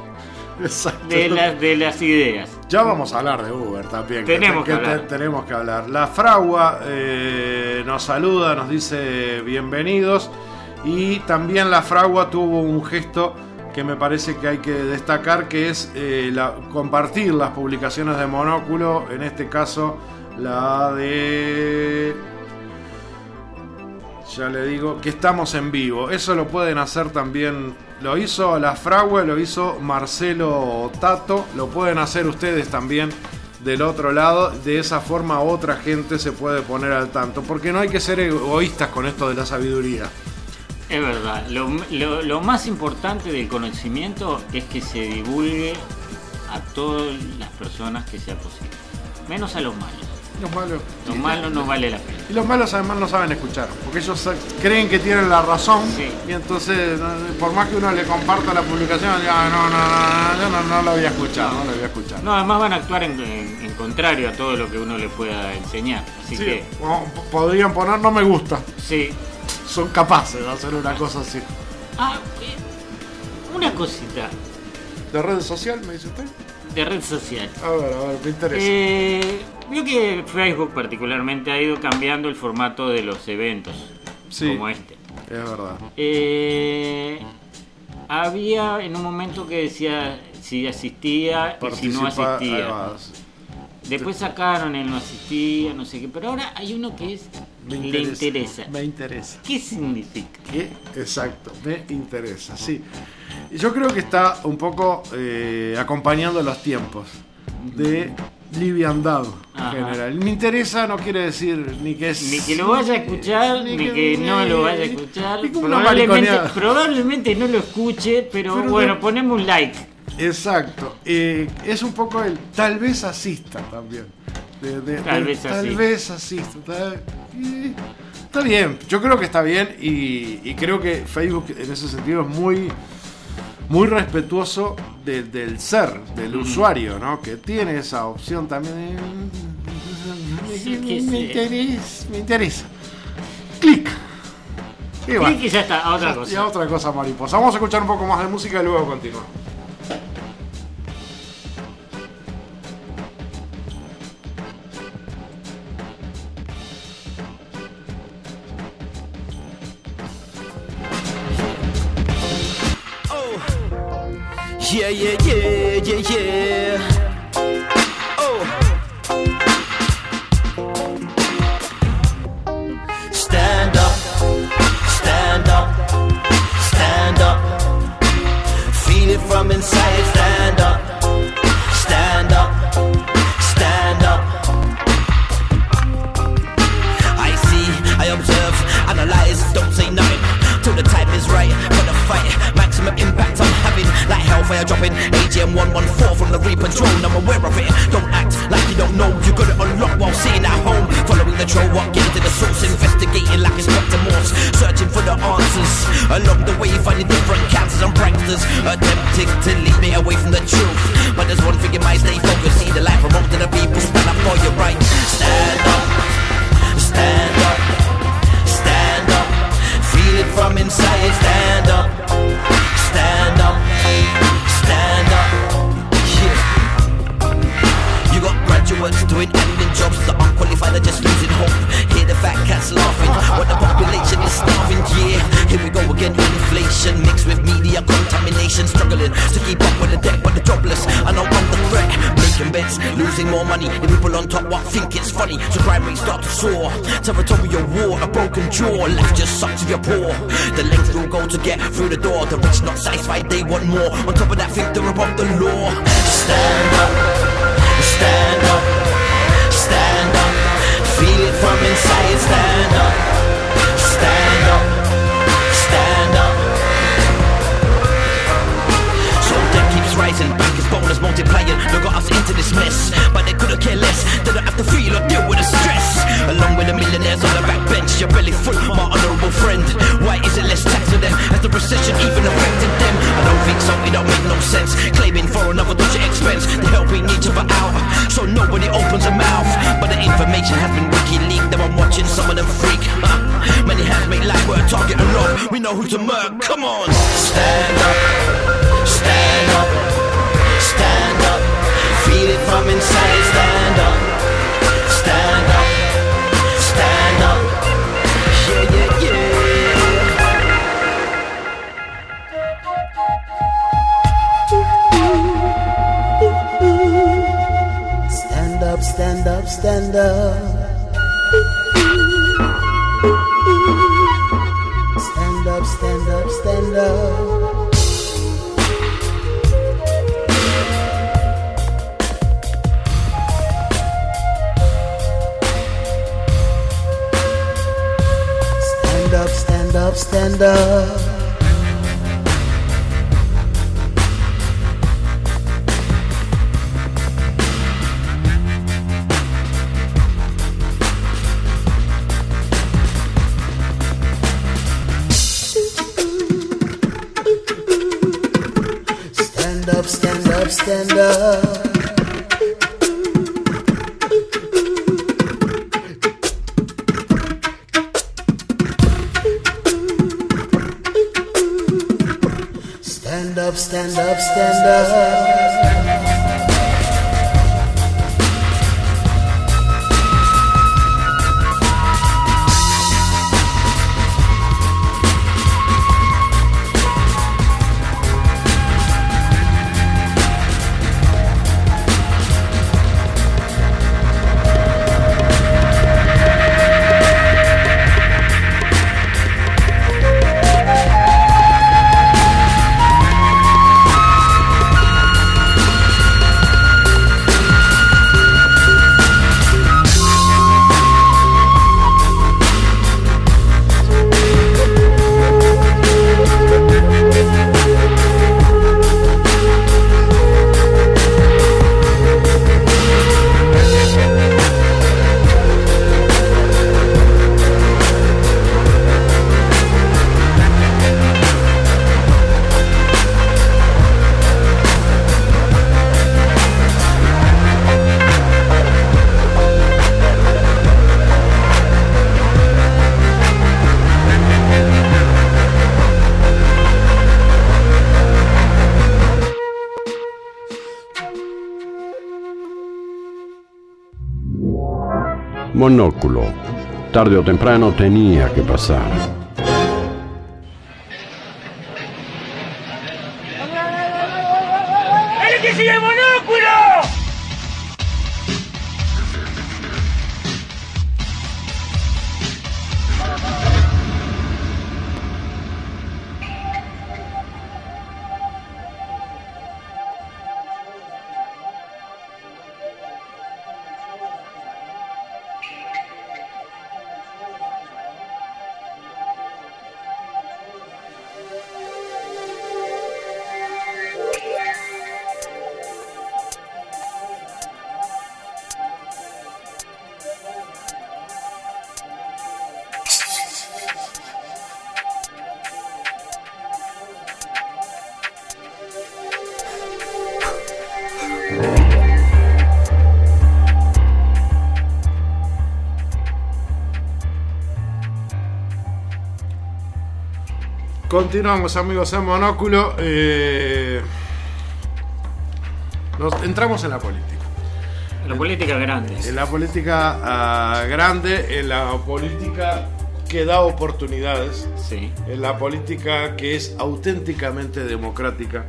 de las ideas. Ya vamos a hablar de Uber también. Tenemos que hablar. La Fragua nos saluda, nos dice bienvenidos. Y también la Fragua tuvo un gesto que me parece que hay que destacar, que es compartir las publicaciones de Monóculo, en este caso la de... Ya le digo, que estamos en vivo. Eso lo pueden hacer también, lo hizo la Fragua, lo hizo Marcelo Tato, lo pueden hacer ustedes también del otro lado. De esa forma otra gente se puede poner al tanto, porque no hay que ser egoístas con esto de la sabiduría. Es verdad, lo más importante del conocimiento es que se divulgue a todas las personas que sea posible, menos a los malos. Los malos no vale la pena. Y los malos además no saben escuchar, porque ellos creen que tienen la razón, sí. Y entonces por más que uno le comparta la publicación, ya no lo voy a escuchar, no lo voy a escuchar. No, además van a actuar en contrario a todo lo que uno le pueda enseñar. Así sí, que podrían poner no me gusta. Sí. Son capaces de hacer una cosa así. Una cosita. ¿De red social, me dice usted? De red social. A ver, me interesa. Veo que Facebook particularmente ha ido cambiando el formato de los eventos. Sí, como este. Es verdad. Había en un momento que decía si asistía y si no asistía. Después sacaron el no asistía, no sé qué. Pero ahora hay uno que es le interesa. Me interesa. ¿Qué significa? Exacto, me interesa, sí. Yo creo que está un poco acompañando los tiempos de liviandad en general. Me interesa no quiere decir ni que lo vaya a escuchar, ni que no lo vaya a escuchar. Probablemente no lo escuche, pero bueno, ponemos un like. Exacto. Es un poco el tal vez asista también. Tal vez asista. Está bien, yo creo que está bien y creo que Facebook en ese sentido es muy respetuoso del ser, del usuario, ¿no? Que tiene esa opción también. Me interesa. Clic. Y ya está, a otra cosa. Y a otra cosa mariposa. Vamos a escuchar un poco más de música y luego continuamos. Yeah. Oh. Stand up. Feel it from inside. Stand up. I see, I observe, analyze, don't say nothing till the time is right for the fight. Maximum impact I'm having, like hellfire dropping. AGM 114 from the Reaper drone, I'm aware of it. Don't act like you don't know, you got it unlocked while sitting at home. Following the troll walk, getting to the source, investigating like it's Dr. Morse. Searching for the answers, along the way finding different cancers and pranksters. Attempting to lead me away from the truth, but there's one thing in my stay focused. See the light from to the people, stand up for your right. Stand up. Feel it from inside. Stand up. Yeah. You got graduates doing admin jobs, the unqualified are just losing hope. Hear the fat cats laughing, what the population is starving. Yeah, here we go again. Inflation mixed with media contamination, struggling to keep up with the debt, but the jobless are not under threat. Making bets, losing more money. The people on top what think it's funny, so crime rates start to soar. Territorial war, a broken jaw. Life just sucks if you're poor. The length we'll go to get through the door. The rich not satisfied, they want more. On top of that, think they're above the law. Stand up. Feel it from inside. Stand up. So debt keeps rising, bankers bonus multiplying. Look got us into this mess, but suspense, the help we need to put out, so nobody opens a mouth. But the information has been WikiLeaked, now I'm watching some of them freak. Many hands make light work, target and rob. We know who to murk, come on. Stand up, stand up, stand up. Feel it from inside, stand up, stand up, stand up. Yeah, yeah, yeah. Stand up, stand up, stand up. Stand up, stand up, stand up. Stand up, stand up, stand up. Stand up, stand up, stand up. Stand up, stand up, stand up. Monóculo. Tarde o temprano tenía que pasar. ¡El que sigue el monóculo! Continuamos, amigos, en Monóculo. Entramos en la política. En la política grande. En la política grande, en la política que da oportunidades. Sí. En la política que es auténticamente democrática.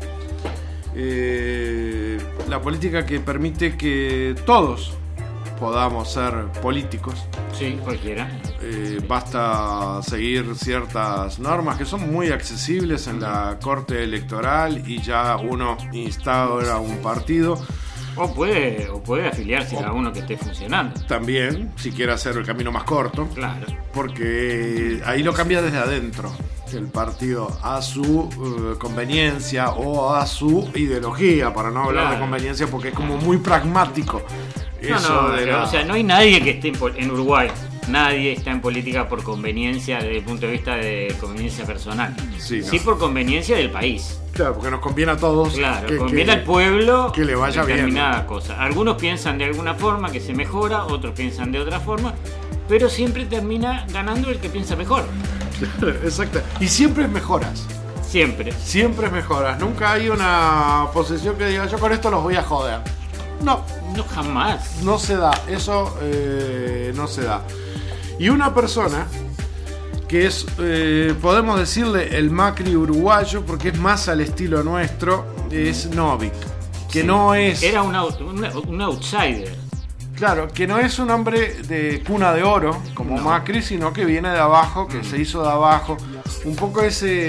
La política que permite que todos podamos ser políticos. Sí, cualquiera. Basta seguir ciertas normas que son muy accesibles en la corte electoral y ya uno instaura un partido. O puede afiliarse a uno que esté funcionando. También, si quiere hacer el camino más corto. Claro. Porque ahí lo cambia desde adentro. El partido a su conveniencia o a su ideología, para no hablar de conveniencia, porque es como muy pragmático. O sea, no hay nadie que esté en Uruguay. Nadie está en política por conveniencia desde el punto de vista de conveniencia personal. Sí, por conveniencia del país. Claro, porque nos conviene a todos. Claro, conviene al pueblo que le vaya bien. Determinada cosa. Algunos piensan de alguna forma que se mejora, otros piensan de otra forma, pero siempre termina ganando el que piensa mejor. Claro, exacto. Y siempre mejoras. Siempre. Siempre mejoras. Nunca hay una posición que diga, yo con esto los voy a joder. No. No, jamás. No se da. Eso no se da. Y una persona que es, podemos decirle el Macri uruguayo, porque es más al estilo nuestro, es Novik. Que sí, no es... Era un outsider. Claro, que no es un hombre de cuna de oro, como no. Macri, sino que viene de abajo, que se hizo de abajo. Un poco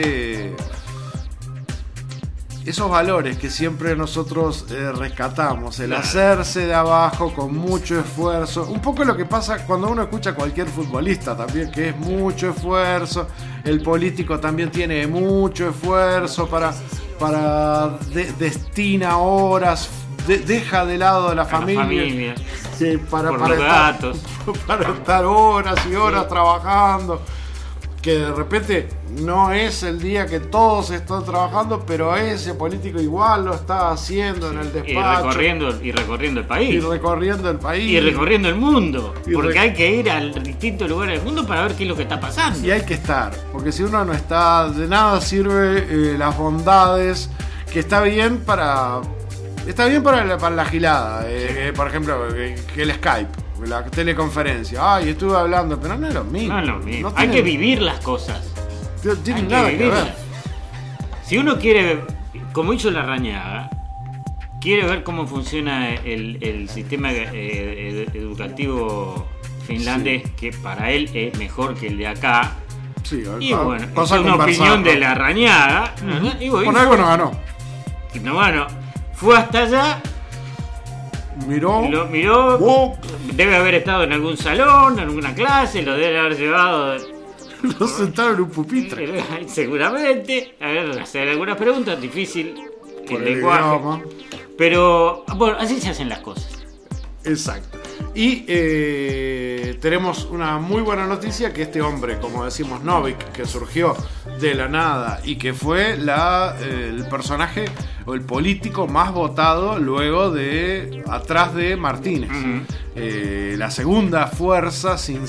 esos valores que siempre nosotros rescatamos, el hacerse de abajo con mucho esfuerzo, un poco lo que pasa cuando uno escucha a cualquier futbolista también, que es mucho esfuerzo, el político también tiene mucho esfuerzo destina horas, deja de lado la familia. Sí, para estar horas y horas trabajando. Que de repente no es el día que todos están trabajando, pero ese político igual lo está haciendo en el despacho. Y recorriendo el país. Y recorriendo el país. Y recorriendo el mundo. Porque hay que ir a distintos lugares del mundo para ver qué es lo que está pasando. Y hay que estar. Porque si uno no está, de nada sirve las bondades, que está bien para la gilada. Por ejemplo, que el Skype. La teleconferencia. Ay, estuve hablando, pero no es lo mismo. No es lo mismo. Hay que vivir las cosas. No tiene nada que ver. Si uno quiere, como hizo Larrañaga, quiere ver cómo funciona el sistema educativo finlandés, sí, que para él es mejor que el de acá. Sí, y bueno, es una opinión de Larrañaga. Con algo no ganó. No, bueno, fue hasta allá. Miró. Debe haber estado en algún salón, en alguna clase, lo debe haber llevado. Lo sentaron en un pupitre. Seguramente. A ver, hacer algunas preguntas, difícil el lenguaje. Pero bueno, así se hacen las cosas. Exacto. Y tenemos una muy buena noticia, que este hombre, como decimos, Novik, que surgió de la nada y que fue el personaje o el político más votado luego atrás de Martínez. Uh-huh. La segunda fuerza, sin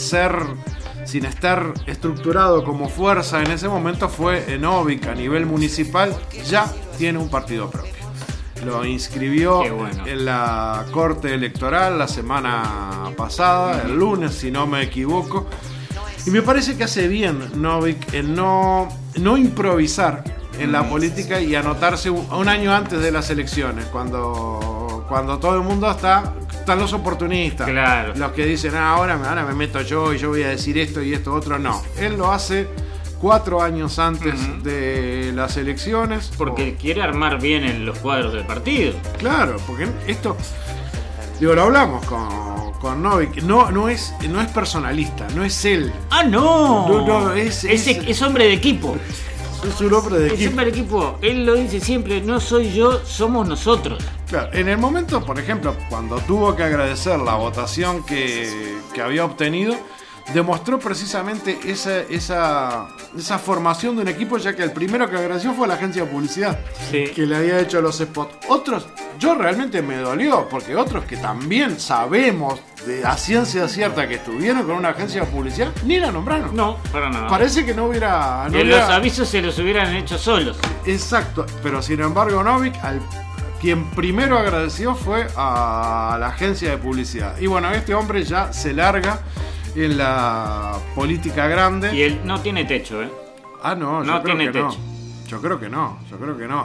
estar estructurado como fuerza en ese momento, fue Novik. A nivel municipal ya tiene un partido propio. Lo inscribió en la corte electoral la semana pasada, el lunes, si no me equivoco. Y me parece que hace bien Novik en no improvisar en la política y anotarse un año antes de las elecciones, cuando todo el mundo están los oportunistas. Claro. Los que dicen, ahora me meto yo y yo voy a decir esto y esto otro. No, él lo hace 4 años antes de las elecciones. Porque quiere armar bien los cuadros del partido. Claro, porque esto, lo hablamos con Novik, no es personalista, no es él. ¡Ah, no! Es hombre de equipo. Es un hombre de equipo. Es hombre de equipo. Él lo dice siempre, no soy yo, somos nosotros. Claro, en el momento, por ejemplo, cuando tuvo que agradecer la votación que había obtenido, demostró precisamente esa formación de un equipo, ya que el primero que agradeció fue la agencia de publicidad, sí, que le había hecho los spots. Otros, yo realmente me dolió, porque otros que también sabemos a ciencia cierta que estuvieron con una agencia de publicidad, ni la nombraron. No, para nada. Parece que no hubiera... Los avisos se los hubieran hecho solos. Exacto, pero sin embargo Novik, quien primero agradeció fue a la agencia de publicidad. Y bueno, este hombre ya se larga en la política grande. Y él no tiene techo, ¿eh? Ah, no, no tiene techo. No. Yo creo que no.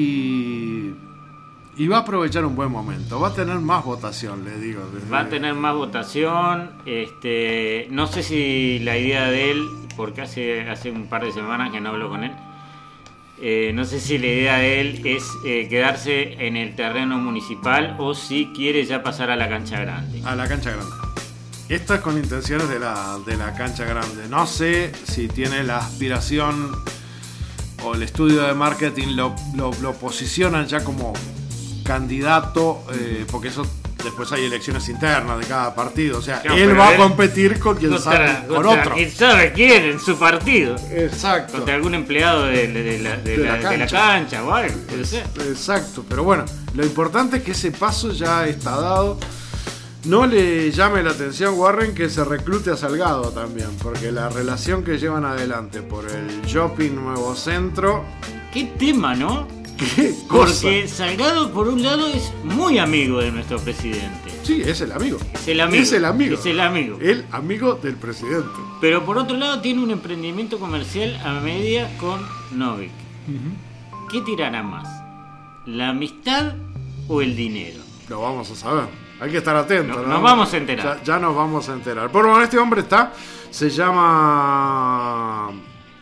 Y va a aprovechar un buen momento. Va a tener más votación, le digo. Va a tener más votación. No sé si la idea de él, porque hace un par de semanas que no hablo con él. No sé si la idea de él es quedarse en el terreno municipal o si quiere ya pasar a la cancha grande. A la cancha grande. Esto es con intenciones de la cancha grande. No sé si tiene la aspiración o el estudio de marketing lo posicionan ya como candidato, porque eso después hay elecciones internas de cada partido. O sea, No, él pero va a él competir con quien sabe, con otro. ¿Quién sabe quién en su partido? Exacto. Contra algún empleado de la cancha o algo. Puede ser. Exacto, pero bueno, lo importante es que ese paso ya está dado. No le llame la atención, Warren, que se reclute a Salgado también, porque la relación que llevan adelante por el Shopping Nuevo Centro... ¿Qué tema, no? ¿Qué cosa? Porque Salgado, por un lado, es muy amigo de nuestro presidente. Sí, es el amigo. Es el amigo. Es el amigo. Es el amigo. El amigo del presidente. Pero por otro lado, tiene un emprendimiento comercial a media con Novik. ¿Qué tirará más? ¿La amistad o el dinero? Lo vamos a saber. Hay que estar atentos. Nos vamos a enterar. Ya nos vamos a enterar. Pero bueno, este hombre se llama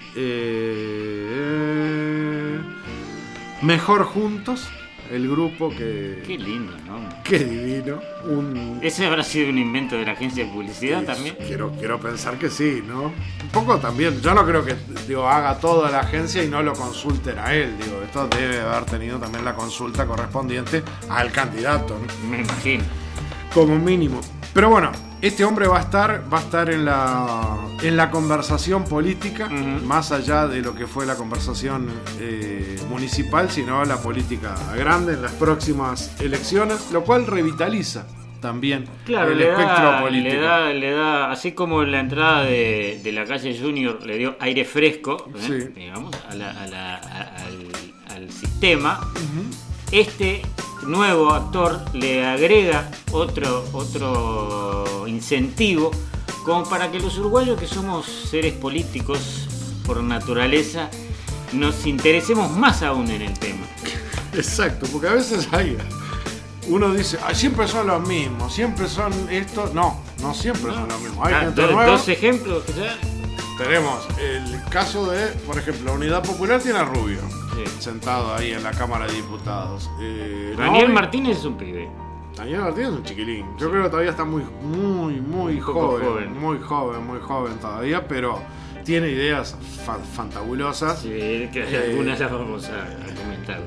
Mejor Juntos, el grupo que... Qué lindo, ¿no? Qué divino. ¿Ese habrá sido un invento de la agencia de publicidad también? Quiero pensar que sí, ¿no? Un poco también. Yo no creo que haga toda la agencia y no lo consulten a él. Esto debe haber tenido también la consulta correspondiente al candidato, ¿no? Me imagino. Como mínimo. Pero bueno, este hombre va a estar en la conversación política, más allá de lo que fue la conversación municipal, sino la política grande en las próximas elecciones, lo cual revitaliza también el espectro político. Le da, así como la entrada de la calle Junior le dio aire fresco, digamos, al sistema. Este nuevo actor le agrega otro incentivo como para que los uruguayos, que somos seres políticos por naturaleza, nos interesemos más aún en el tema. Exacto, porque a veces uno dice, siempre son los mismos, siempre son estos. No siempre son los mismos. Hay gente nueva. Dos ejemplos que ya... Tenemos el caso de, por ejemplo, Unidad Popular tiene a Rubio, sentado ahí en la Cámara de Diputados. Daniel Martínez es un pibe. Daniel Martínez es un chiquilín. Yo creo que todavía está muy joven. Muy joven todavía, pero tiene ideas fantabulosas. Sí, que algunas las vamos a comentar.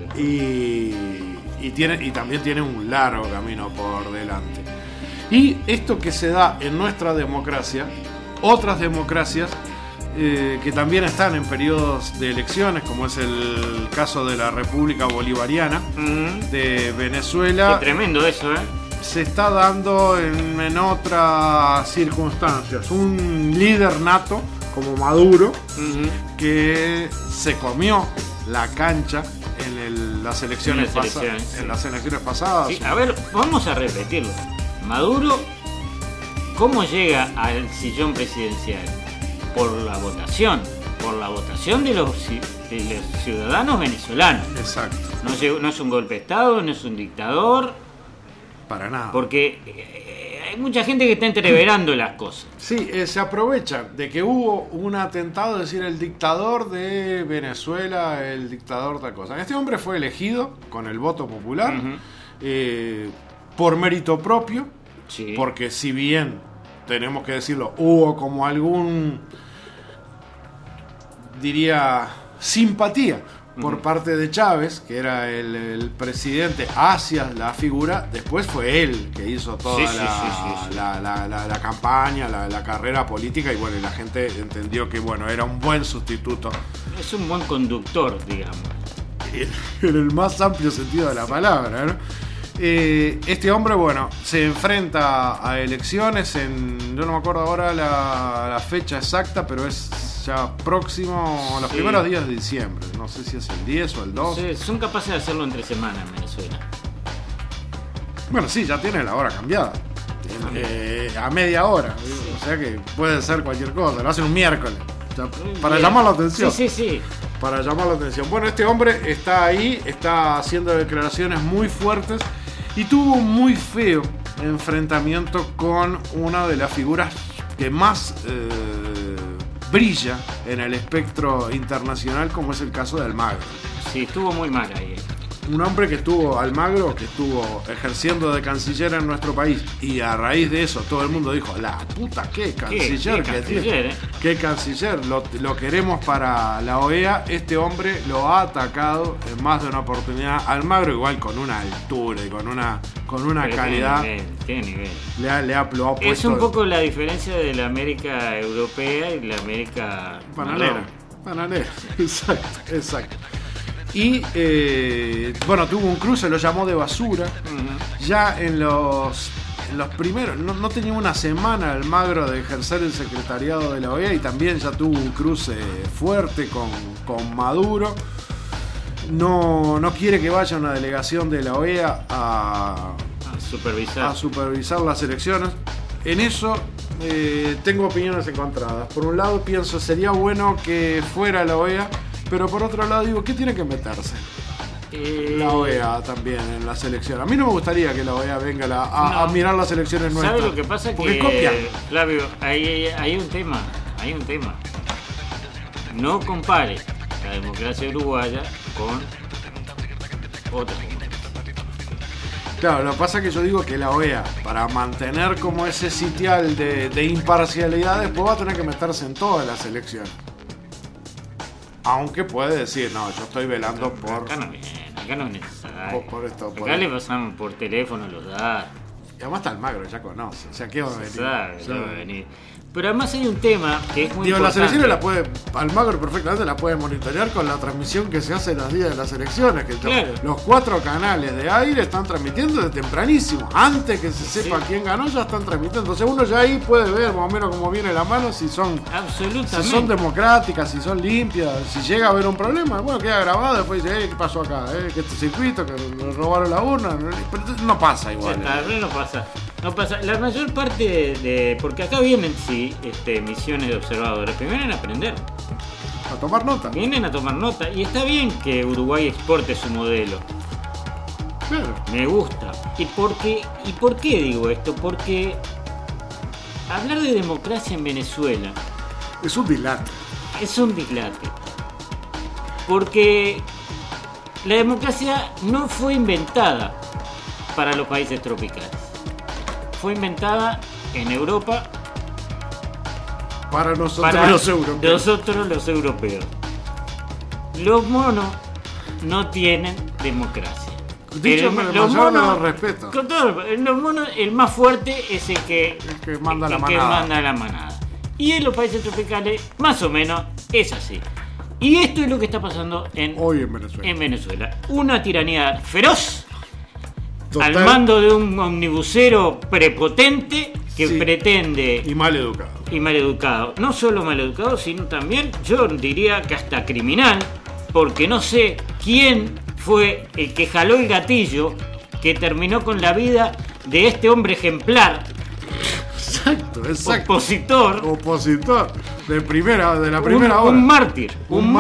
Y también tiene un largo camino por delante. Y esto que se da en nuestra democracia, otras democracias que también están en periodos de elecciones, como es el caso de la República Bolivariana de Venezuela. Qué tremendo eso, Se está dando en otras circunstancias. Un líder nato como Maduro, que se comió la cancha en las elecciones pasadas. Sí, a ver, vamos a repetirlo. Maduro, ¿cómo llega al sillón presidencial? Por la votación de los ciudadanos venezolanos. Exacto. No es un golpe de Estado, no es un dictador. Para nada. Porque hay mucha gente que está entreverando las cosas. Sí, se aprovecha de que hubo un atentado, es decir, el dictador de Venezuela, el dictador tal cosa. Este hombre fue elegido con el voto popular por mérito propio, porque si bien, tenemos que decirlo, hubo como diría, simpatía por parte de Chávez, que era el presidente, hacia la figura. Después fue él que hizo toda la campaña, la carrera política, y bueno, la gente entendió que bueno, era un buen sustituto. Es un buen conductor, digamos. En el más amplio sentido de la palabra, ¿no? Este hombre, bueno, se enfrenta a elecciones yo no me acuerdo ahora la fecha exacta, pero es ya próximo, los primeros días de diciembre. No sé si es el 10 o el 12. Son capaces de hacerlo entre semanas en Venezuela. Bueno, sí, ya tiene la hora cambiada. A media hora. O sea que puede ser cualquier cosa. Lo hacen un miércoles. Para llamar la atención. Sí. Para llamar la atención. Bueno, este hombre está ahí, está haciendo declaraciones muy fuertes y tuvo un muy feo enfrentamiento con una de las figuras que más brilla en el espectro internacional, como es el caso de Almagro. Sí, estuvo muy mal ahí. un hombre que estuvo, Almagro, que estuvo ejerciendo de canciller en nuestro país, y a raíz de eso todo el mundo dijo, la puta, qué canciller, qué canciller, lo queremos para la OEA. Este hombre lo ha atacado en más de una oportunidad. Almagro igual con una altura y con una calidad. Tiene nivel. Lo ha puesto. Es un poco la diferencia de la América europea y la América bananera. Exacto. Y bueno, tuvo un cruce, lo llamó de basura. Ya en los primeros, no tenía una semana Almagro de ejercer el secretariado de la OEA, y también ya tuvo un cruce fuerte con Maduro. No quiere que vaya una delegación de la OEA a supervisar las elecciones. En eso tengo opiniones encontradas. Por un lado pienso sería bueno que fuera la OEA, pero por otro lado digo, ¿qué tiene que meterse la OEA también en las elecciones? A mí no me gustaría que la OEA venga a mirar las elecciones nuestras. ¿Sabes lo que pasa? Porque copian. Flavio, hay un tema. No compare la democracia uruguaya con otras democracias. Claro, lo que pasa es que yo digo que la OEA, para mantener como ese sitial de imparcialidad, después va a tener que meterse en todas las elecciones. Aunque puede decir, no, yo estoy velando por... Acá no es necesario. Acá le pasamos por teléfono los datos. Y además está Almagro, ya conoce. O sea, ¿qué va a venir? Pero además hay un tema que es muy importante. Las elecciones Almagro perfectamente la puede monitorear con la transmisión que se hace los días de las elecciones. Que claro. Los 4 canales de aire están transmitiendo desde tempranísimo. Antes que se sepa quién ganó, ya están transmitiendo. Entonces uno ya ahí puede ver más o menos cómo viene la mano, si son democráticas, si son limpias. Si llega a haber un problema, bueno, queda grabado. Después dice, ¿qué pasó acá? Que este circuito, que nos robaron la urna. Pero no pasa igual. No pasa. La mayor parte porque acá vienen misiones de observadores que vienen a aprender. A tomar nota. Vienen a tomar nota. Y está bien que Uruguay exporte su modelo. Claro. Me gusta. ¿Y por qué digo esto? Porque hablar de democracia en Venezuela es un dislate. Porque la democracia no fue inventada para los países tropicales. Fue inventada en Europa para nosotros los europeos. Los monos no tienen democracia. Dicho con el mayor de los respetos. Los monos, el más fuerte es el que manda la manada. Y en los países tropicales, más o menos, es así. Y esto es lo que está pasando hoy en Venezuela. Una tiranía feroz. Total. Al mando de un omnibusero prepotente que pretende... Y mal educado. No solo mal educado, sino también, yo diría que hasta criminal, porque no sé quién fue el que jaló el gatillo que terminó con la vida de este hombre ejemplar. Exacto. Opositor. De la primera hora. Un mártir.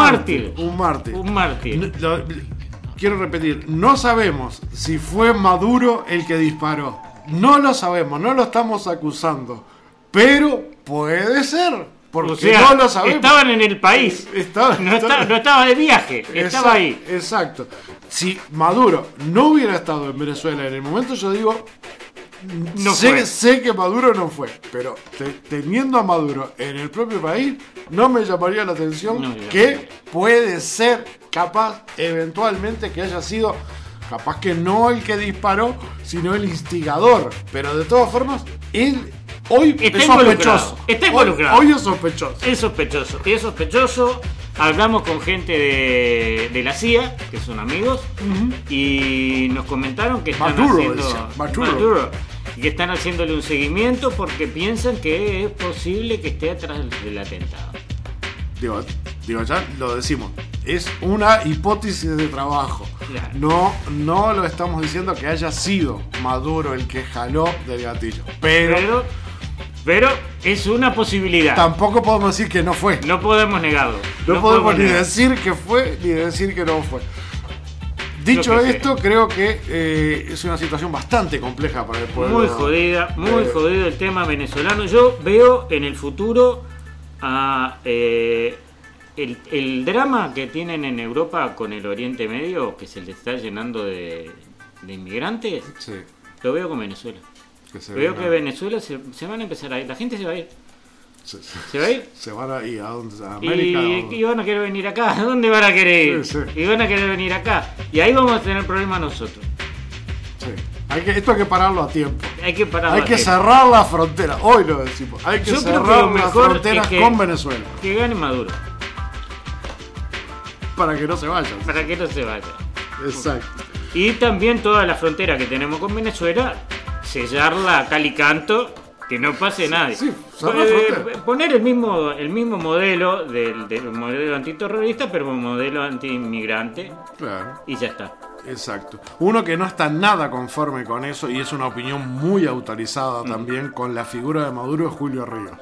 Quiero repetir, no sabemos si fue Maduro el que disparó. No lo sabemos, no lo estamos acusando. Pero puede ser, porque no lo sabemos. Estaban en el país. No estaba de viaje, estaba ahí. Exacto. Si Maduro no hubiera estado en Venezuela en el momento, yo digo... Sé que Maduro no fue, pero teniendo a Maduro en el propio país, no me llamaría la atención que puede ser capaz eventualmente que haya sido, capaz que no el que disparó, sino el instigador. Pero de todas formas, él hoy es sospechoso. Está involucrado. Hoy es sospechoso. Es sospechoso. Hablamos con gente de la CIA, que son amigos, y nos comentaron que están Maduro, que están haciéndole un seguimiento porque piensan que es posible que esté atrás del atentado. Digo, ya lo decimos, es una hipótesis de trabajo. Claro. No lo estamos diciendo que haya sido Maduro el que jaló del gatillo. Pero es una posibilidad. Tampoco podemos decir que no fue. No podemos negarlo. No podemos ni decir que fue, ni decir que no fue. Dicho esto, creo que es una situación bastante compleja para el pueblo. Muy jodido el tema venezolano. Yo veo en el futuro a el drama que tienen en Europa con el Oriente Medio, que se le está llenando de inmigrantes, Sí. lo veo con Venezuela. Veo que Venezuela se van a empezar a ir, la gente se va a ir. ¿Se va a ir? Se van a ir a dónde, a América. Y van a querer venir acá. ¿A dónde van a querer ir? Sí. Y van a querer venir acá. Y ahí vamos a tener problemas nosotros. Sí. Esto hay que pararlo a tiempo. Hay que pararlo Hay que cerrar la frontera. Hoy lo decimos. Hay que Yo creo cerrar que lo las mejor fronteras es que- con Venezuela. Que gane Maduro. Para que no se vayan. Para que no se vaya. Exacto. Y también toda la frontera que tenemos con Venezuela, sellarla a cal y canto, que no pase nadie. Sí, cerrar frontera. Poner el mismo modelo del modelo antiterrorista, pero un modelo anti-inmigrante. Claro. Y ya está. Exacto. Uno que no está nada conforme con eso, y es una opinión muy autorizada también, con la figura de Maduro, es Julio Ríos.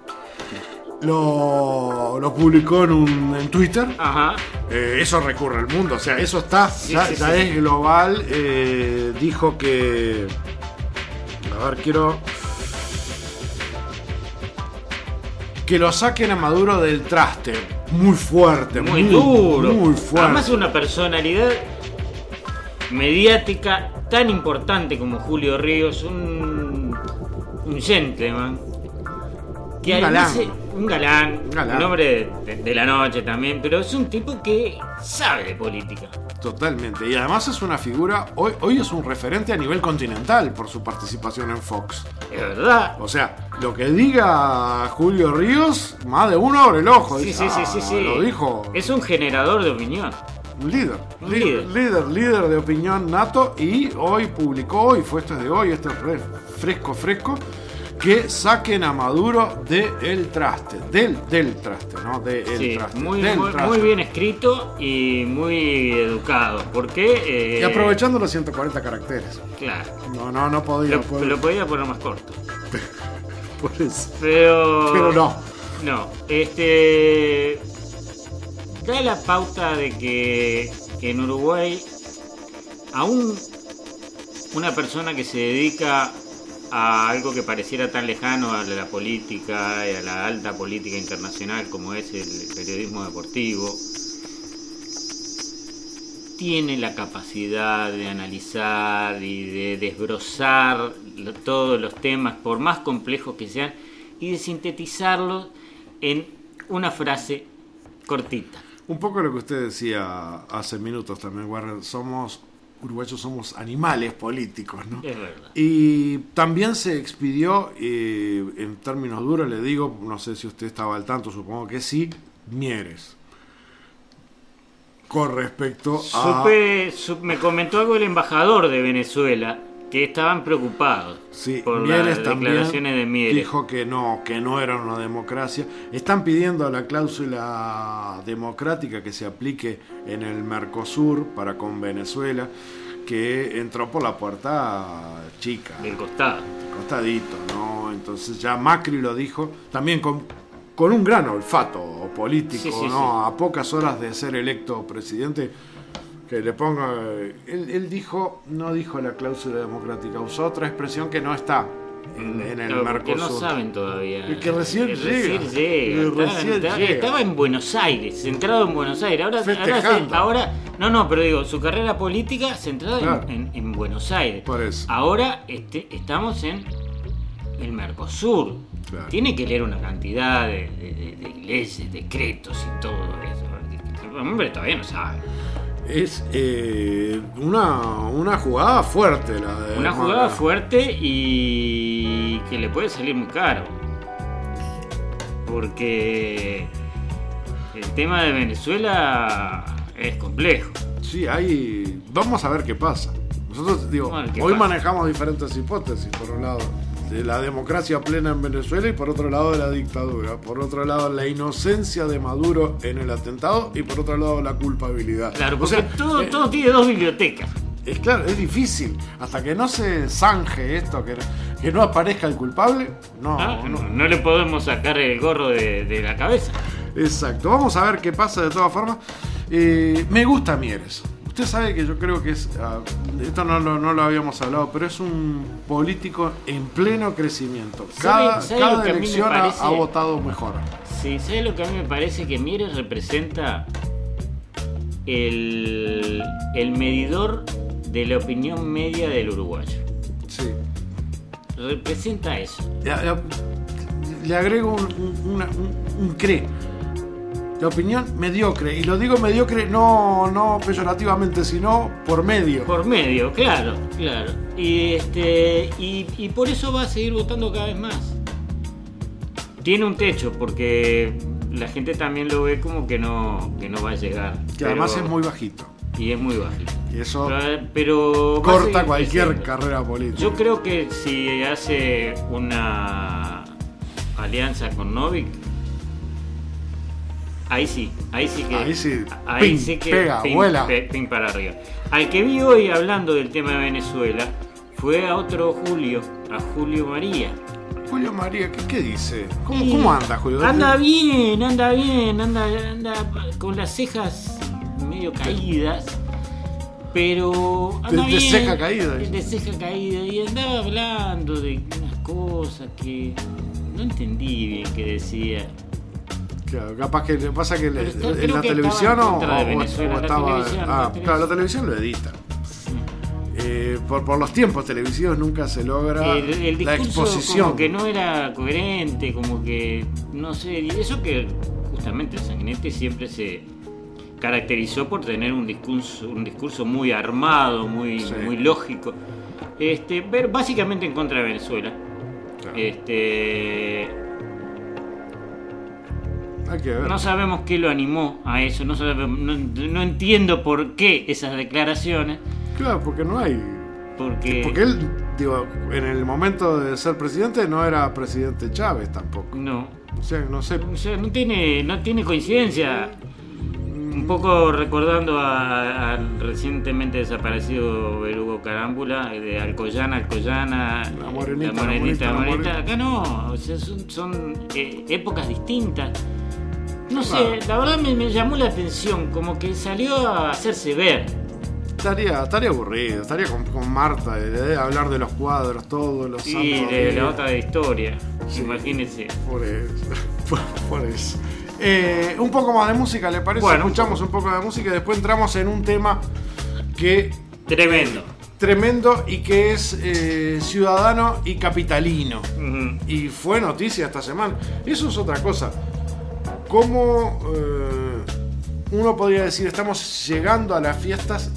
Lo publicó en Twitter. Ajá. Eso recurre al mundo, o sea, eso está, ya sí. es global. Dijo que... A ver, quiero... Que lo saquen a Maduro del traste. Muy fuerte, Muy duro. Muy fuerte. Además, una personalidad mediática tan importante como Julio Ríos, un gentleman. Que Un además galán. un galán, un hombre de la noche también, pero es un tipo que sabe de política. Totalmente. Y además es una figura, hoy es un referente a nivel continental por su participación en Fox. Es verdad. O sea, lo que diga Julio Ríos, más de uno abre el ojo. Sí, Dice, sí. Lo dijo. Es un generador de opinión. Un líder. Un Líder de opinión nato. Y hoy publicó, esto es de hoy, esto es fresco, que saquen a Maduro del traste. Del traste, ¿no? Sí, traste. muy traste. bien escrito y muy educado. Porque. Y aprovechando los 140 caracteres. Claro. No podía. Lo podía poner más corto. Por eso. Pero no. No. Da la pauta de que en Uruguay aún una persona que se dedica a algo que pareciera tan lejano a la política y a la alta política internacional como es el periodismo deportivo, tiene la capacidad de analizar y de desbrozar todos los temas, por más complejos que sean, y de sintetizarlos en una frase cortita. Un poco lo que usted decía hace minutos también, Warren, uruguayos somos animales políticos, ¿no? Es verdad. Y también se expidió, en términos duros le digo, no sé si usted estaba al tanto, supongo que sí, Mieres. Con respecto a... Me comentó algo el embajador de Venezuela, que estaban preocupados por Mieres las también declaraciones de Mieres. dijo que no era una democracia. Están pidiendo la cláusula democrática que se aplique en el Mercosur para con Venezuela, que entró por la puerta chica. Del costado. Costadito, ¿no? Entonces ya Macri lo dijo, también con un gran olfato político, Sí, ¿no? sí. A pocas horas de ser electo presidente, que le ponga... Él dijo, no dijo la cláusula democrática, usó otra expresión que no está en el Claro, porque Mercosur. no saben todavía. Y que recién llega. Estaba en Buenos Aires, centrado en Buenos Aires. Festejando. Ahora pero digo, su carrera política centrada Claro. en Buenos Aires. Por eso. Ahora estamos en el Mercosur. Claro. Tiene que leer una cantidad de leyes, decretos y todo eso. El hombre todavía no sabe. Es una jugada fuerte la de... Una jugada fuerte y que le puede salir muy caro. Porque el tema de Venezuela es complejo. Sí, vamos a ver qué pasa. Nosotros, hoy manejamos diferentes hipótesis. Por un lado, de la democracia plena en Venezuela y por otro lado de la dictadura. Por otro lado, la inocencia de Maduro en el atentado y por otro lado, la culpabilidad. Claro, porque todo tiene dos bibliotecas. Es claro, es difícil. Hasta que no se zanje esto, que no aparezca el culpable, no le podemos sacar el gorro de la cabeza. Exacto. Vamos a ver qué pasa de todas formas. Me gusta Mieres. Usted sabe que yo creo que es, esto no lo habíamos hablado, pero es un político en pleno crecimiento. Cada elección ha votado mejor. Sí, ¿sabe lo que a mí me parece? Que Mieres representa el medidor de la opinión media del uruguayo. Sí. Representa eso. Le agrego un cree. La opinión mediocre, y lo digo mediocre no peyorativamente, sino por medio. Por medio, claro. Y por eso va a seguir votando cada vez más. Tiene un techo, porque la gente también lo ve como que no va a llegar. Que además es muy bajito. Y es muy bajito. Y eso pero corta cualquier carrera política. Yo creo que si hace una alianza con Novik, Ahí sí que pega, vuela. Ping para arriba. Al que vi hoy hablando del tema de Venezuela fue a otro Julio, a Julio María. Julio María, ¿qué dice? ¿Cómo anda, Julio? Anda bien, anda con las cejas medio caídas, pero anda de ceja caída. De ceja caída, y andaba hablando de unas cosas que no entendí bien qué decía. Claro, capaz que le pasa que en la televisión estaba. Claro, la televisión lo edita. Sí. Por los tiempos televisivos nunca se logra el la exposición. Como que no era coherente, como que no sé. Y eso que justamente el Sanguinetti siempre se caracterizó por tener un discurso muy armado, muy lógico. Pero básicamente en contra de Venezuela. Claro. No sabemos qué lo animó a eso, no entiendo por qué esas declaraciones. Claro, porque no hay. Porque él, en el momento de ser presidente no era presidente Chávez tampoco. No. O sea, no sé. O sea, no tiene coincidencia. Un poco recordando al recientemente desaparecido Berugo Carámbula, de Alcoyana, la morenita. Acá no, o sea, son épocas distintas. No sé, la verdad me llamó la atención, como que salió a hacerse ver. Estaría aburrido, estaría con Marta, de hablar de los cuadros, todos los santos. Y de la otra de historia, sí, imagínense. Por eso. Un poco más de música, ¿le parece? Bueno, escuchamos un poco de música y después entramos en un tema que... Tremendo y que es ciudadano y capitalino. Uh-huh. Y fue noticia esta semana. Eso es otra cosa. ¿Cómo uno podría decir estamos llegando a las fiestas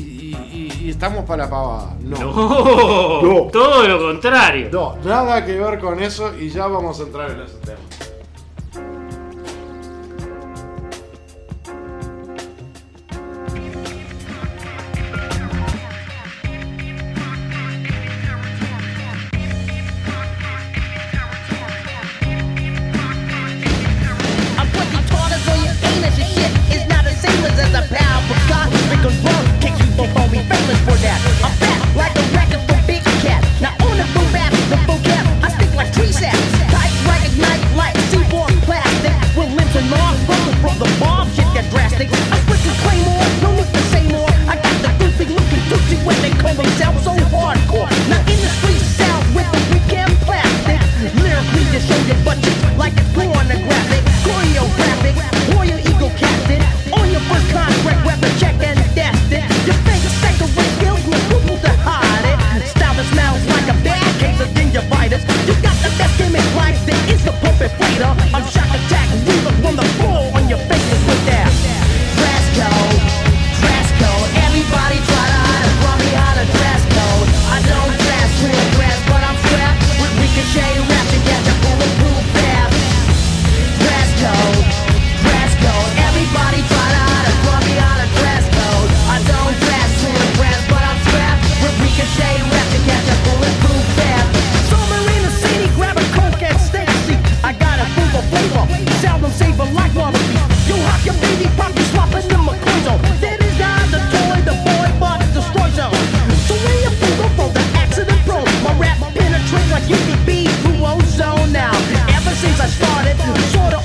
y estamos para la pavada? No, todo lo contrario. No, nada que ver con eso y ya vamos a entrar en ese tema.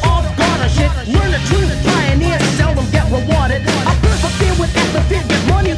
Learn the truth, pioneers seldom get rewarded. I persevere with effort, get money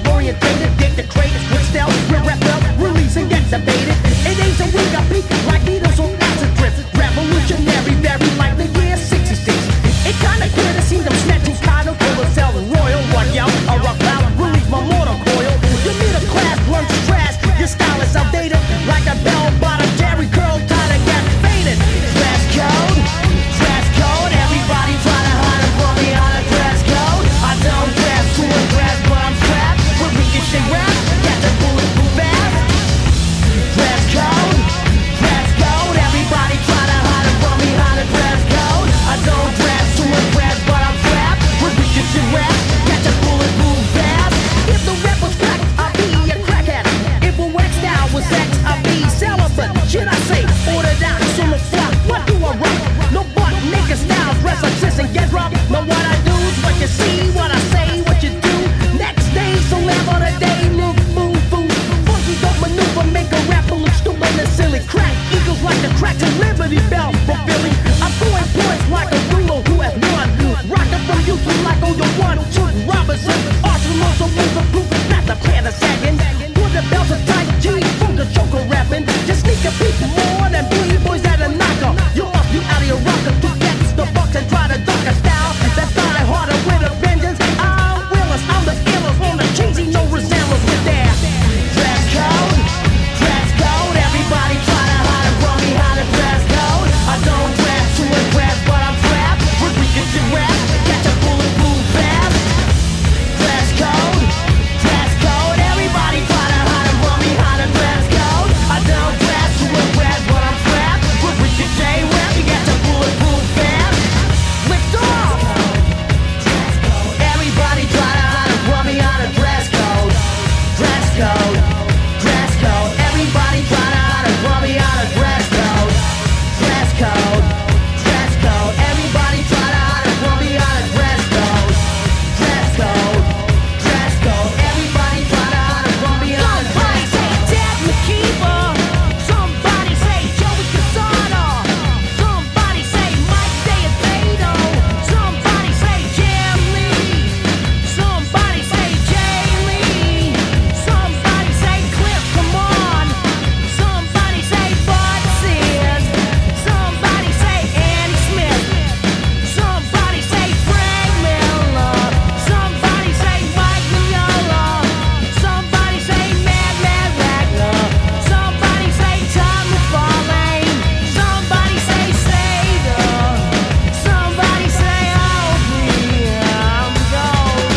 Liberty Bell fulfilling. I'm throwing points like a ruler who has won. Rockin' from Houston like on your one, Chuck Robinson. Arsenal, so move the proof, not the panda sagging. Put the bells of tight G, from the choker rapping. Just sneak a peek more than Billy Boys at a knocker. You up, you out of your rocker, to get the bucks and try to duck a style. That's die harder with a vengeance. I'm Willis, I'm the illest on the cheesy, no resemblance with their dress code. Dress code, everybody try to hide and run me how to dress code. I don't dress to impress, but I'm trapped with weakest and rap. Catch a bulletproof vest. Dress code, everybody try to hide and run me how to dress code. I don't dress to impress, but I'm trapped with weakest and rap. You got your bulletproof vest. Lift off. Everybody try to hide and run me how to dress code. Dress code. Dress code. Everybody try to hide and run me how to dress code. Dress code. Dress code. Everybody try to hide and run me how to dress code. Dress code. Dress code. Everybody try to hide and run me how to dress code. Somebody say Ted McKeever. Somebody say Joey Casada. Somebody say Mike Deodato. Somebody say Jim Lee. Somebody say Jay Lee. Somebody say Cliff, come on. Somebody say Bud Sears. Somebody say Andy Smith. Somebody say Frank Miller. Somebody say Mike Mignola. Somebody say Mad Wagner. Somebody say Tom McFarlane. Somebody say Seder. Somebody say Oakley. I'm gold.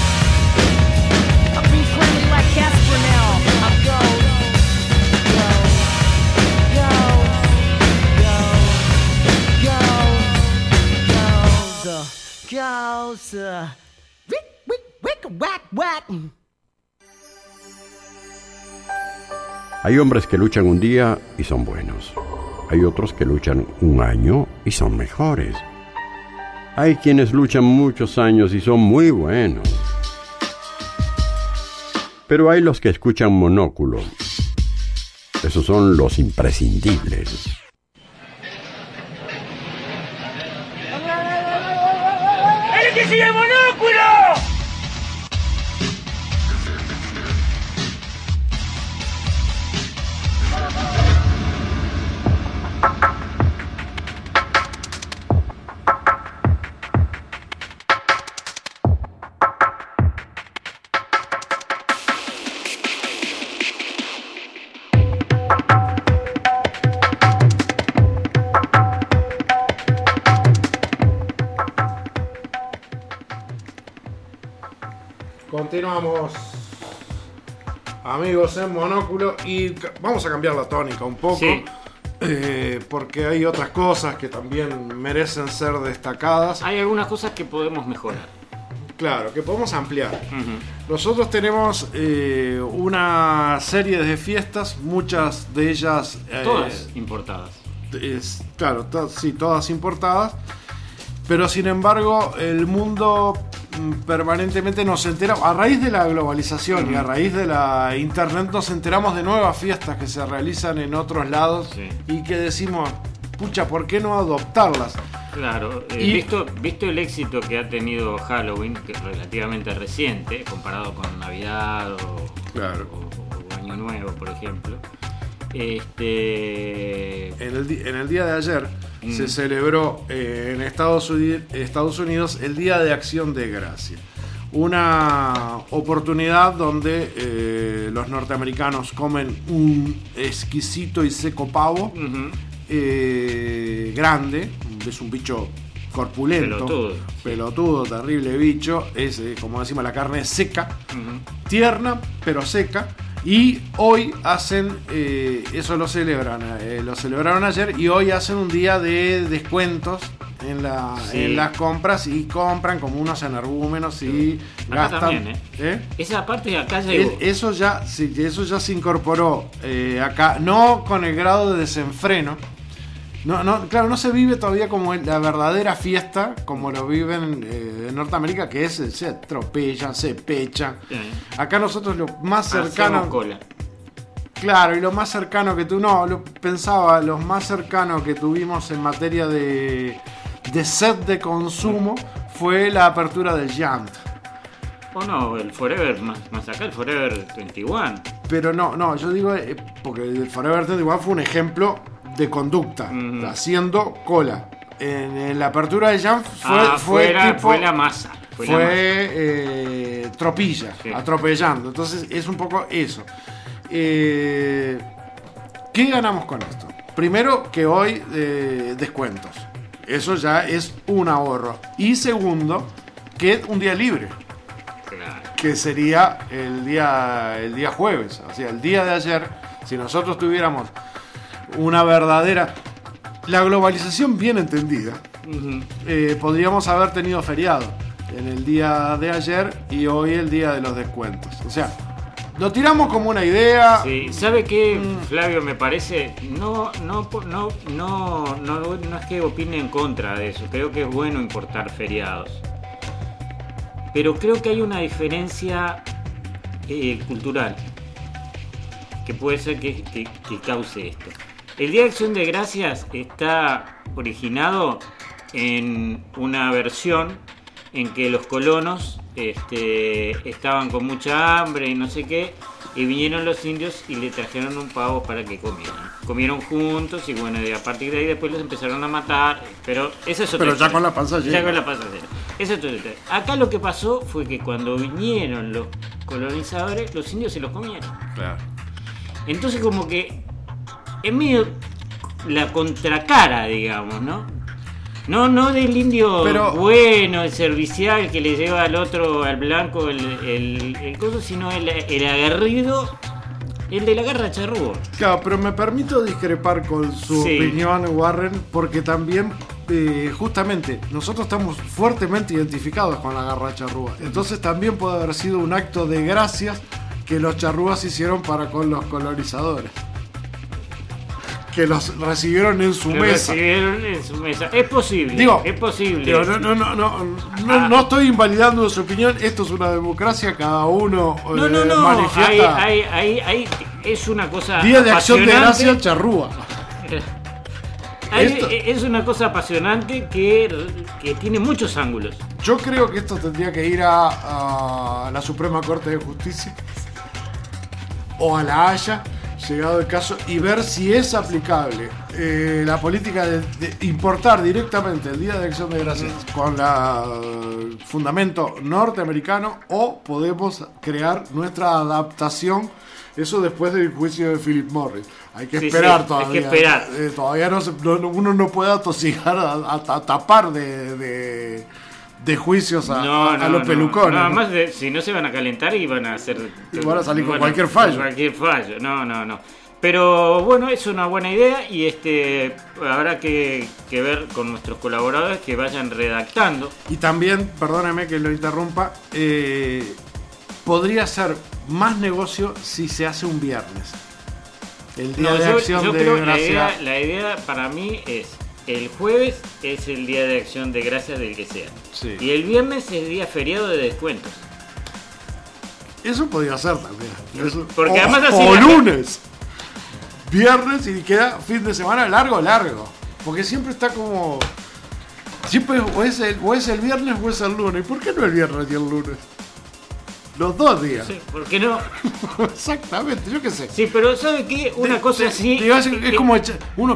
I'll be friendly like Casper now. I'm gold. Gold. Wick, whack, whack. Hay hombres que luchan un día y son buenos. Hay otros que luchan un año y son mejores. Hay quienes luchan muchos años y son muy buenos. Pero hay los que escuchan Monóculo. Esos son los imprescindibles. ¡El que sigue Monóculo! Continuamos, amigos, en Monóculo, y vamos a cambiar la tónica un poco, Sí. Porque hay otras cosas que también merecen ser destacadas. Hay algunas cosas que podemos mejorar. Claro, que podemos ampliar. Nosotros tenemos una serie de fiestas, muchas de ellas... Todas importadas. Claro, sí, todas importadas. Pero sin embargo, el mundo permanentemente nos entera, a raíz de la globalización y a raíz de la internet, nos enteramos de nuevas fiestas que se realizan en otros lados y que decimos, pucha, ¿por qué no adoptarlas? Claro, visto el éxito que ha tenido Halloween, que es relativamente reciente, comparado con Navidad o Año Nuevo, por ejemplo. En el día de ayer se celebró en Estados Unidos el Día de Acción de Gracia. Una oportunidad donde los norteamericanos comen un exquisito y seco pavo, grande, es un bicho corpulento, pelotudo, terrible bicho, es como decimos, la carne es seca, tierna pero seca. Y hoy hacen, eso lo celebraron ayer, y hoy hacen un día de descuentos en las compras, y compran como unos energúmenos y acá gastan. También, esa parte de acá llegó. Eso ya se incorporó acá, no con el grado de desenfreno. Claro, no se vive todavía como la verdadera fiesta, como lo viven en Norteamérica, que es se atropellan, se pechan. Acá nosotros lo más cercano. Hacemos cola. Claro, y lo más cercano que pensaba, lo más cercano que tuvimos en materia de set de consumo fue la apertura del Jant. O no, el Forever, más acá el Forever 21. Pero no, yo digo, porque el Forever 21 fue un ejemplo de conducta, haciendo cola. En la apertura de Jant fue la masa. Fue tropilla, sí, atropellando. Entonces es un poco eso. ¿Qué ganamos con esto? Primero, que hoy descuentos. Eso ya es un ahorro. Y segundo, que un día libre. Claro. Que sería el día jueves. O sea, el día de ayer, si nosotros tuviéramos una verdadera... La globalización bien entendida, podríamos haber tenido feriado en el día de ayer y hoy el día de los descuentos. O sea, lo tiramos como una idea. Sí, ¿sabe qué, Flavio? Me parece, no es que opine en contra de eso. Creo que es bueno importar feriados. Pero creo que hay una diferencia cultural que puede ser que cause esto. El Día de Acción de Gracias está originado en una versión en que los colonos estaban con mucha hambre y no sé qué, y vinieron los indios y le trajeron un pavo para que comieran. Comieron juntos y bueno, a partir de ahí después los empezaron a matar, pero esa es otra Pero ya historia. con la panza llena. Ya con la panza llena. Esa es otra historia. Acá lo que pasó fue que cuando vinieron los colonizadores, los indios se los comieron. Claro. Entonces como que es medio la contracara, digamos, ¿no? No del indio bueno, el servicial que le lleva al otro, al blanco, el coso, sino el aguerrido, el de la garra charrúa. Claro, pero me permito discrepar con su opinión, Warren, porque también, justamente, nosotros estamos fuertemente identificados con la garra charrúa. Entonces también puede haber sido un acto de gracias que los charrúas hicieron para con los colonizadores. Que los recibieron en su mesa. Es posible. Es posible. No estoy invalidando su opinión. Esto es una democracia. Cada uno manifiesta. Hay es una cosa. Día de Acción de Gracia Charrúa. Es una cosa apasionante que tiene muchos ángulos. Yo creo que esto tendría que ir a la Suprema Corte de Justicia o a la Haya, llegado el caso, y ver si es aplicable la política de importar directamente el Día de Acción de Gracias con el fundamento norteamericano, o podemos crear nuestra adaptación. Eso después del juicio de Philip Morris. Hay que esperar todavía. Hay que esperar. Todavía uno no puede atosigar a tapar de juicios a los pelucones. Nada más, si no se van a calentar y van a hacer. Y van a salir con cualquier fallo. Cualquier fallo. No. Pero bueno, es una buena idea y habrá que ver con nuestros colaboradores que vayan redactando. Y también, perdóneme que lo interrumpa, podría ser más negocio si se hace un viernes. El Día de Acción de Gracias. La idea para mí es: el jueves es el Día de Acción de Gracias del que sea. Sí. Y el viernes es día feriado de descuentos. Eso podría ser también. Porque además así o lunes. Viernes y queda fin de semana largo. Porque siempre está como... Siempre o es el viernes o es el lunes. ¿Por qué no el viernes y el lunes? Los 2 días. Sí, ¿por qué no? Exactamente, yo qué sé. Sí, pero ¿sabe qué? Una cosa así... Es como uno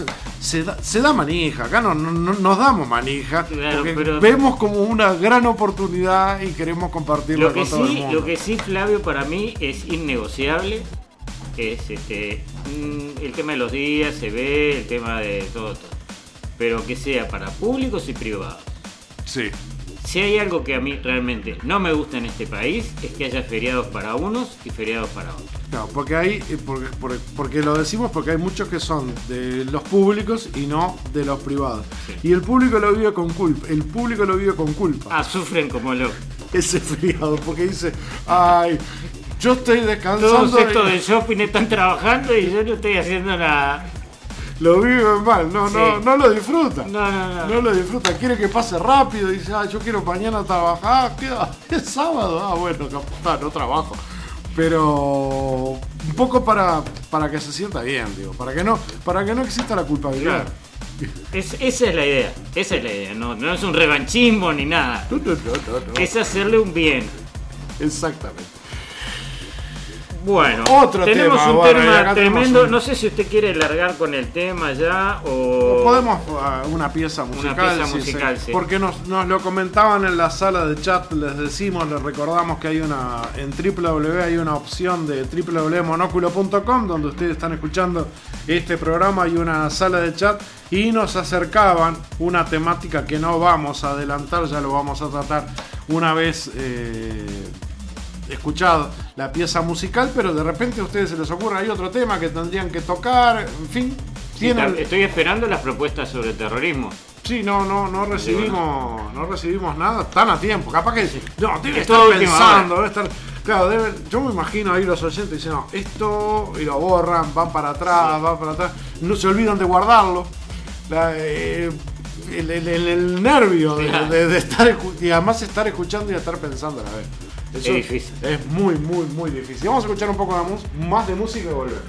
se da manija. Acá no nos damos manija. Claro, porque pero vemos como una gran oportunidad y queremos compartirlo con todo el mundo. Lo que sí, Flavio, para mí es innegociable. Es el tema de los días, se ve, el tema de todo. Pero que sea para públicos y privados. Sí. Si hay algo que a mí realmente no me gusta en este país, es que haya feriados para unos y feriados para otros. No, porque lo decimos porque hay muchos que son de los públicos y no de los privados. Sí. Y el público lo vive con culpa. Ah, sufren como locos. Ese feriado, porque dice, ay, yo estoy descansando. Todos estos del shopping están trabajando y yo no estoy haciendo nada. Lo viven mal, no lo disfruta. No lo disfruta, quiere que pase rápido, dice, yo quiero mañana trabajar, es sábado, bueno, no trabajo. Pero un poco para que se sienta bien, digo, para que no exista la culpabilidad. Claro. Esa es la idea, no es un revanchismo ni nada. No. Es hacerle un bien. Exactamente. Bueno, Otro tenemos tema, un bueno, tema tremendo. un... No sé si usted quiere largar con el tema ya o... Podemos una pieza musical. Sí. Porque nos lo comentaban en la sala de chat, les recordamos que hay en www hay una opción de www.monoculo.com donde ustedes están escuchando este programa, hay una sala de chat y nos acercaban una temática que no vamos a adelantar, ya lo vamos a tratar una vez escuchado la pieza musical, pero de repente a ustedes se les ocurre hay otro tema que tendrían que tocar, en fin. Estoy esperando las propuestas sobre terrorismo. Sí, no recibimos nada tan a tiempo. Capaz que debe estar pensando, claro, yo me imagino ahí los oyentes dicen, no, esto, y lo borran, van para atrás, no se olvidan de guardarlo. El nervio de estar y además estar escuchando y estar pensando a la vez. Eso es difícil. Es muy, muy, muy difícil. Vamos a escuchar un poco más de música y volver.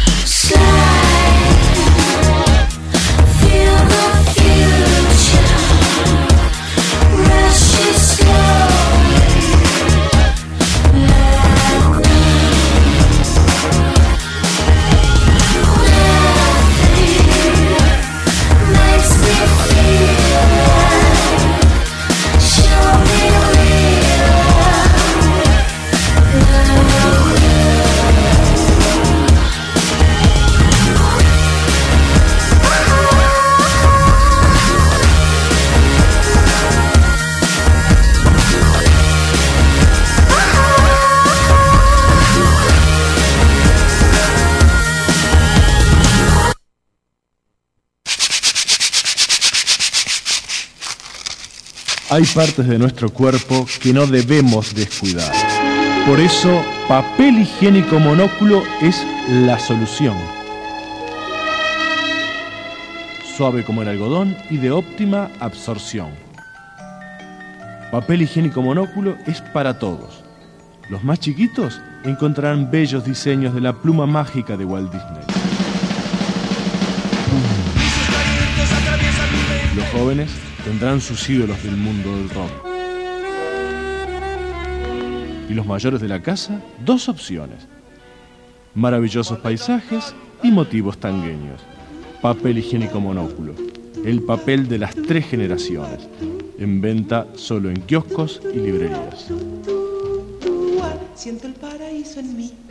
Feel the future. Hay partes de nuestro cuerpo que no debemos descuidar. Por eso, papel higiénico monóculo es la solución. Suave como el algodón y de óptima absorción. Papel higiénico monóculo es para todos. Los más chiquitos encontrarán bellos diseños de la pluma mágica de Walt Disney. Los jóvenes tendrán sus ídolos del mundo del rock. Y los mayores de la casa, dos opciones: maravillosos paisajes y motivos tangueños. Papel higiénico monóculo, el papel de las 3 generaciones, en venta solo en kioscos y librerías. Siento el paraíso en mí.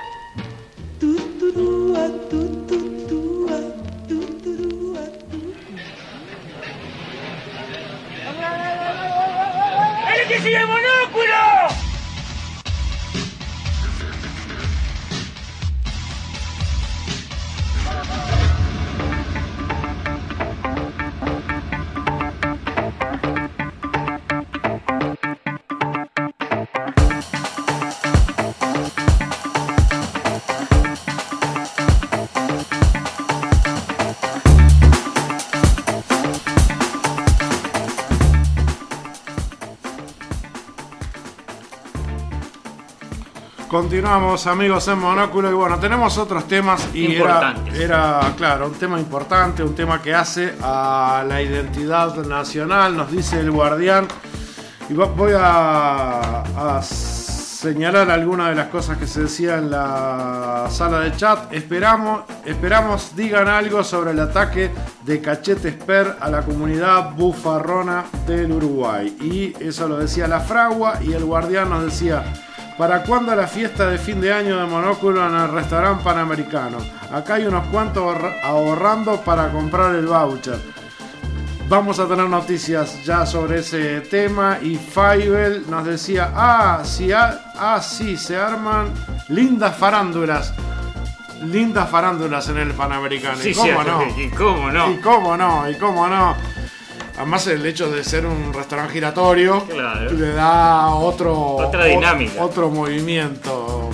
¡El que sigue monóculo! Continuamos, amigos, en Monóculo. Y bueno, tenemos otros temas. Y era, claro, un tema importante, un tema que hace a la identidad nacional, nos dice el Guardián. Y voy a señalar algunas de las cosas que se decía en la sala de chat. Esperamos digan algo sobre el ataque de Cachete Esper a la comunidad bufarrona del Uruguay. Y eso lo decía la Fragua, y el Guardián nos decía: ¿para cuándo la fiesta de fin de año de Monóculo en el restaurante Panamericano? Acá hay unos cuantos ahorrando para comprar el voucher. Vamos a tener noticias ya sobre ese tema. Y Faibel nos decía: sí, se arman lindas farándulas. Lindas farándulas en el Panamericano. Sí, ¿Y cómo no? ¿Y cómo no? ¿Y cómo no? ¿Y cómo no? Además, el hecho de ser un restaurante giratorio, claro, le da otra dinámica, otro movimiento.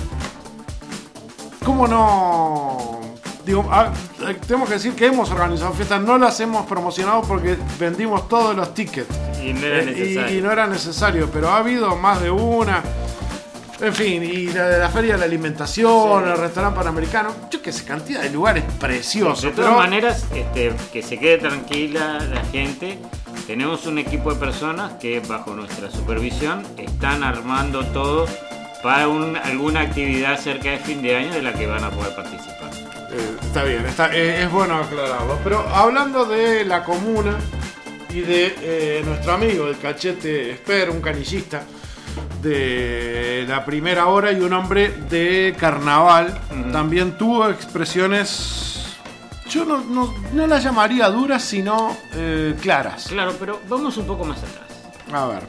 ¿Cómo no? Digo, tenemos que decir que hemos organizado fiestas, no las hemos promocionado porque vendimos todos los tickets. Y no era necesario. Y no era necesario, pero ha habido más de una. En fin, y la Feria de la Alimentación, sí, el restaurante Panamericano, yo qué sé, cantidad de lugares preciosos. De todas maneras, que se quede tranquila la gente. Tenemos un equipo de personas que bajo nuestra supervisión están armando todo para alguna actividad cerca de fin de año de la que van a poder participar. Está bien, es bueno aclararlo. Pero hablando de la comuna y de nuestro amigo, el Cachete Esper, un canillista de la primera hora y un hombre de carnaval, también tuvo expresiones, yo no las llamaría duras, sino claras. Claro, pero vamos un poco más atrás. A ver.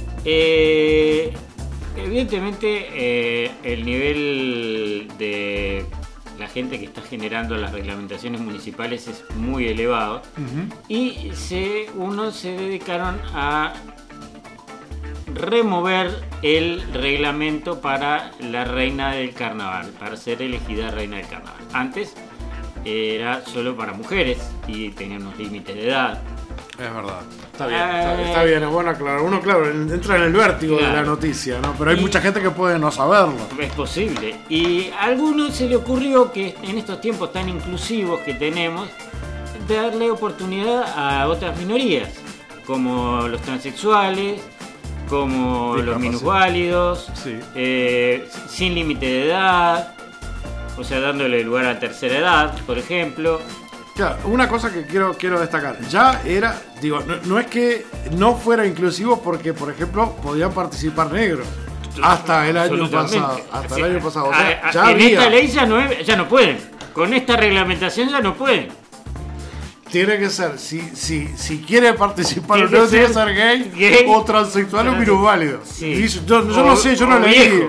Evidentemente el nivel de la gente que está generando las reglamentaciones municipales es muy elevado, y unos se dedicaron a remover el reglamento para la reina del carnaval, para ser elegida reina del carnaval. Antes era solo para mujeres y tenía unos límites de edad. Es verdad. Está bien, es bueno aclarar. Uno, claro, entra en el vértigo, claro, de la noticia, ¿no? Pero hay mucha gente que puede no saberlo. Es posible. Y a algunos se le ocurrió que en estos tiempos tan inclusivos que tenemos, darle oportunidad a otras minorías, como los transexuales, como los minusválidos, sí, sin límite de edad, o sea, dándole lugar a tercera edad, por ejemplo. Claro, una cosa que quiero destacar, ya era, digo, no es que no fuera inclusivo porque, por ejemplo, podían participar negros hasta el año pasado. Hasta el año pasado. O sea, ya en había. Esta ley ya no pueden. Con esta reglamentación ya no pueden. Tiene que ser, si quiere participar, no tiene que ser gay o transexual o minusválido. Sí. Yo no sé, yo no leí.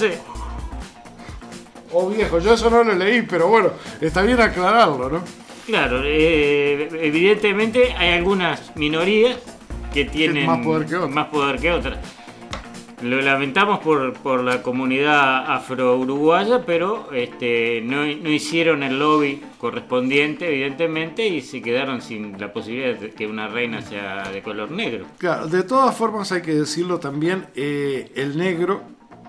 O viejo, yo eso no lo leí, pero bueno, está bien aclararlo, ¿no? Claro, evidentemente hay algunas minorías que tienen más poder que otras. Lo lamentamos por la comunidad afro-uruguaya, pero no hicieron el lobby correspondiente, evidentemente, y se quedaron sin la posibilidad de que una reina sea de color negro. Claro, de todas formas hay que decirlo también, el negro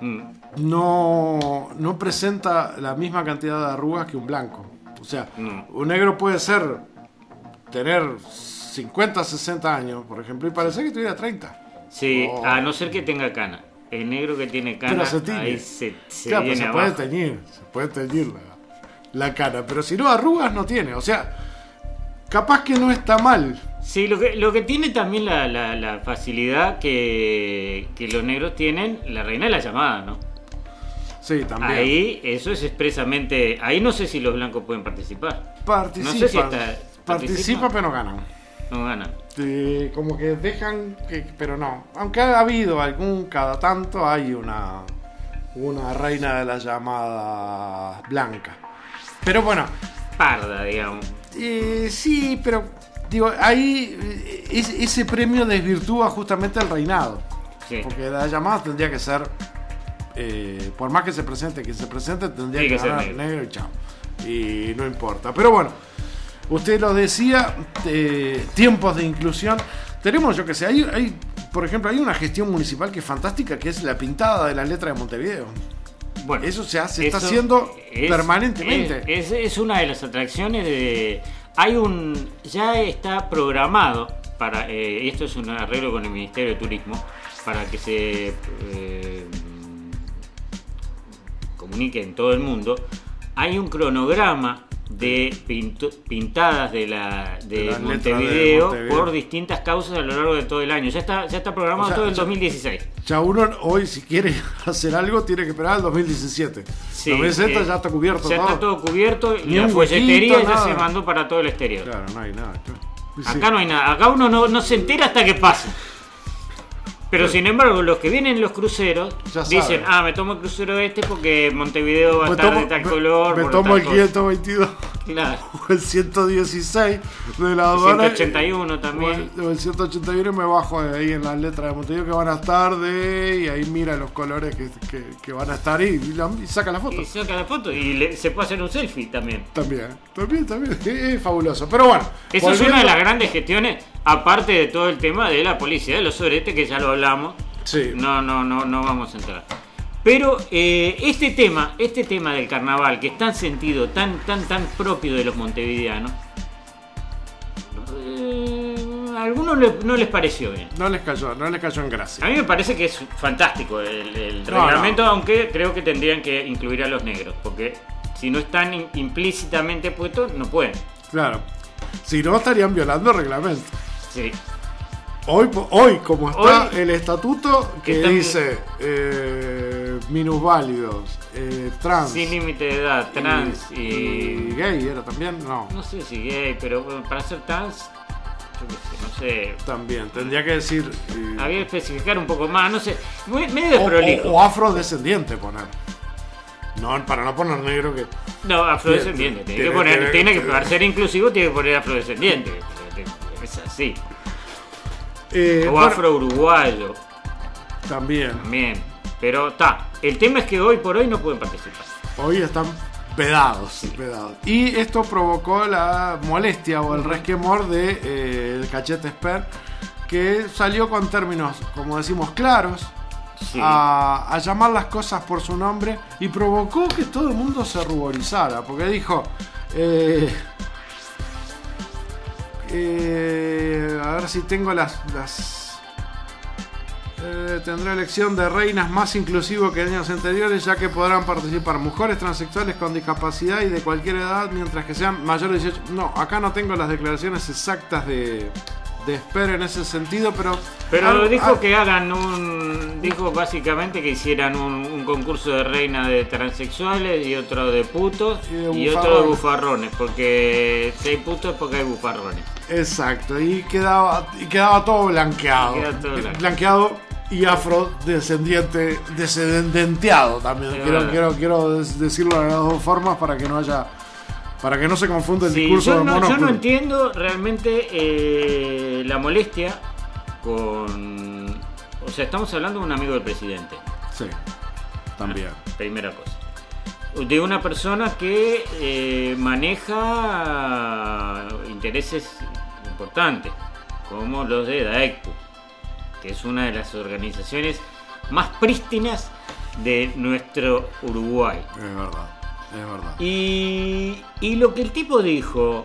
no presenta la misma cantidad de arrugas que un blanco. O sea, un negro puede tener 50, 60 años, por ejemplo, y parece que tuviera 30. Sí, a no ser que tenga cana. El negro que tiene cana, ahí se claro, viene se abajo. puede teñir la cana, pero si no, arrugas no tiene. O sea, capaz que no está mal. Sí, lo que tiene también la facilidad que los negros tienen, la reina de la llamada, ¿no? Sí, también. Ahí, eso es expresamente... Ahí no sé si los blancos pueden participar. Participan. No sé si participan, pero no ganan. No ganan. Como que dejan pero no. Aunque ha habido cada tanto hay una reina de la llamada blanca. Pero bueno. Parda, digamos. Sí, pero digo, ahí ese premio desvirtúa justamente el reinado. Sí. Porque la llamada tendría que ser, por más que se presente, tendría que ganar negro y chao. Y no importa. Pero bueno. Usted lo decía, tiempos de inclusión. Tenemos, yo que sé, por ejemplo, hay una gestión municipal que es fantástica, que es la pintada de la letra de Montevideo. Bueno, eso está haciendo permanentemente. Es una de las atracciones ya está programado para, esto es un arreglo con el Ministerio de Turismo, para que se comunique en todo el mundo. Hay un cronograma de pintadas de Montevideo por distintas causas a lo largo de todo el año. Ya está programado todo el 2016. Ya uno hoy, si quiere hacer algo, tiene que esperar al 2017. Sí, 2017 ya está cubierto. Ya todo. Está todo cubierto y la folletería ya se mandó para todo el exterior. Claro, no hay nada. Acá no hay nada. Acá uno no se entera hasta que pasa. Pero sin embargo, los que vienen en los cruceros dicen, me tomo el crucero porque Montevideo va a estar de tal color. Me tomo el 522. Claro. O el 116 de la aduana. El 181 también. O el 181 me bajo ahí en las letras de Montevideo que van a estar y ahí mira los colores que van a estar y saca la foto. Y saca la foto y se puede hacer un selfie también. También. Es fabuloso. Pero bueno. Eso es una de las grandes gestiones, aparte de todo el tema de la policía de los sobretes, que ya lo hablamos. Sí. No vamos a entrar. Pero este tema del carnaval, que es tan sentido, tan propio de los montevideanos, a algunos no les pareció bien. No les cayó en gracia. A mí me parece que es fantástico el reglamento, aunque creo que tendrían que incluir a los negros, porque si no están implícitamente puestos, no pueden. Claro. Si no, estarían violando el reglamento. Sí. Hoy como está el estatuto que dice minusválidos, trans. Sin límite de edad, trans y gay era también, no. No sé si gay, pero para ser trans, yo qué sé, no sé. También, tendría que decir. Había que especificar un poco más, no sé. Medio desprolijo. O afrodescendiente poner. No, para no poner negro que. No, afrodescendiente. Tiene que para ser inclusivo, tiene que poner afrodescendiente. Es así. O afro-uruguayo. También. Pero el tema es que hoy por hoy no pueden participar. Hoy están pedados. Y esto provocó la molestia o el resquemor de el Cachete Esper, que salió con términos, como decimos, claros, a llamar las cosas por su nombre, y provocó que todo el mundo se ruborizara, porque dijo a ver si tengo tendrá elección de reinas más inclusivo que años anteriores, ya que podrán participar mujeres transexuales con discapacidad y de cualquier edad, mientras que sean mayores de 18. No, acá no tengo las declaraciones exactas de Esper en ese sentido, pero dijo que dijo básicamente que hicieran un concurso de reina de transexuales y otro de putos y otro de bufarrones, porque si hay putos es porque hay bufarrones. Exacto, y quedaba todo blanqueado. Blanqueado y descendenteado también. Quiero decirlo de las dos formas para que no se confunda el discurso del monóculo. Yo no entiendo realmente la molestia con... O sea, estamos hablando de un amigo del presidente. Sí, también. Primera cosa. De una persona que maneja intereses importantes, como los de DAECPU, que es una de las organizaciones más prístinas de nuestro Uruguay. Es verdad. Y lo que el tipo dijo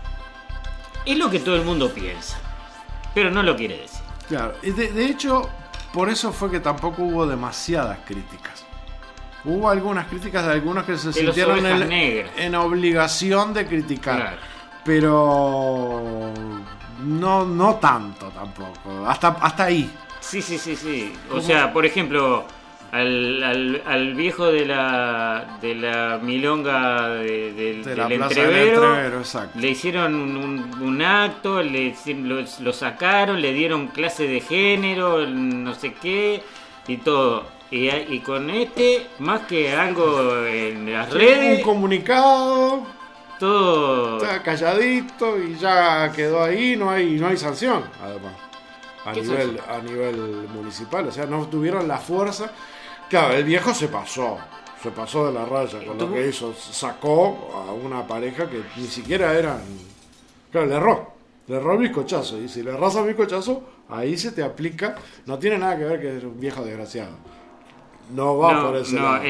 es lo que todo el mundo piensa, pero no lo quiere decir. Claro, de hecho, por eso fue que tampoco hubo demasiadas críticas. Hubo algunas críticas de algunos que se sintieron en obligación de criticar. Claro. Pero no tanto tampoco. Hasta ahí. Sí. O sea, por ejemplo, al viejo de la milonga del entrevero, le hicieron un acto, lo sacaron, le dieron clase de género, no sé qué, y todo. Y con más que algo en las redes, un comunicado, todo está calladito y ya quedó ahí, no hay sanción, además, a nivel municipal, o sea, no tuvieron la fuerza. Claro, el viejo se pasó de la raya con lo que hizo, sacó a una pareja que ni siquiera eran, claro, le erró el bizcochazo, y si le erras al bizcochazo, ahí se te aplica, no tiene nada que ver que es un viejo desgraciado. No va por ese lado.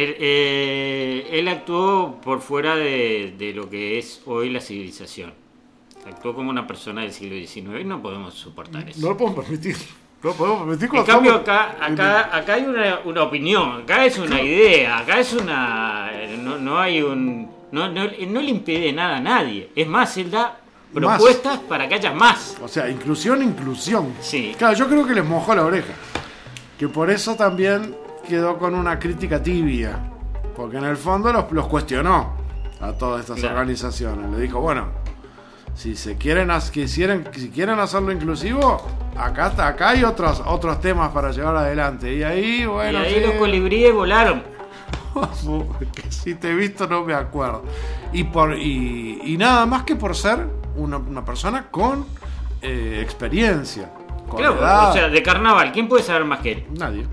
Él actuó por fuera de lo que es hoy la civilización. Actuó como una persona del siglo XIX y no podemos soportar eso. No lo podemos permitir. En cambio, acá hay una opinión, acá es una idea, acá es una... No hay un... No le impide nada a nadie. Es más, él da propuestas para que haya más. O sea, inclusión. Sí. Claro, yo creo que les mojó la oreja. Que por eso también quedó con una crítica tibia, porque en el fondo los cuestionó a todas estas organizaciones. Le dijo, bueno, si quieren hacerlo inclusivo, acá hay otros temas para llevar adelante. Y ahí, bueno, los colibríes volaron. Que si te he visto no me acuerdo. Y nada más que por ser una persona con experiencia, con edad. O sea, de carnaval, ¿quién puede saber más que él? Nadie.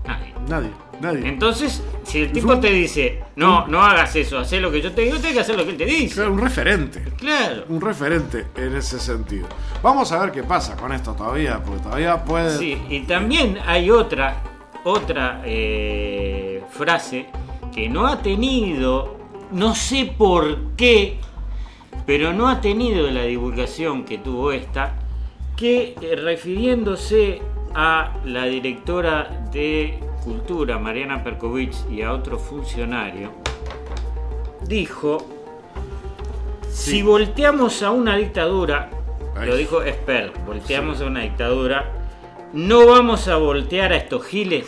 Entonces, si el tipo te dice, no hagas eso, haz lo que yo te digo, tienes que hacer lo que él te dice. Claro, un referente. Claro. Un referente en ese sentido. Vamos a ver qué pasa con esto todavía, porque todavía puede... Sí, y también hay otra frase que no ha tenido, no sé por qué, pero no ha tenido la divulgación que tuvo esta, que refiriéndose a la directora de Cultura, Mariana Perkovich, y a otro funcionario, dijo, si volteamos a una dictadura, lo dijo Esper, volteamos a una dictadura, no vamos a voltear a estos giles.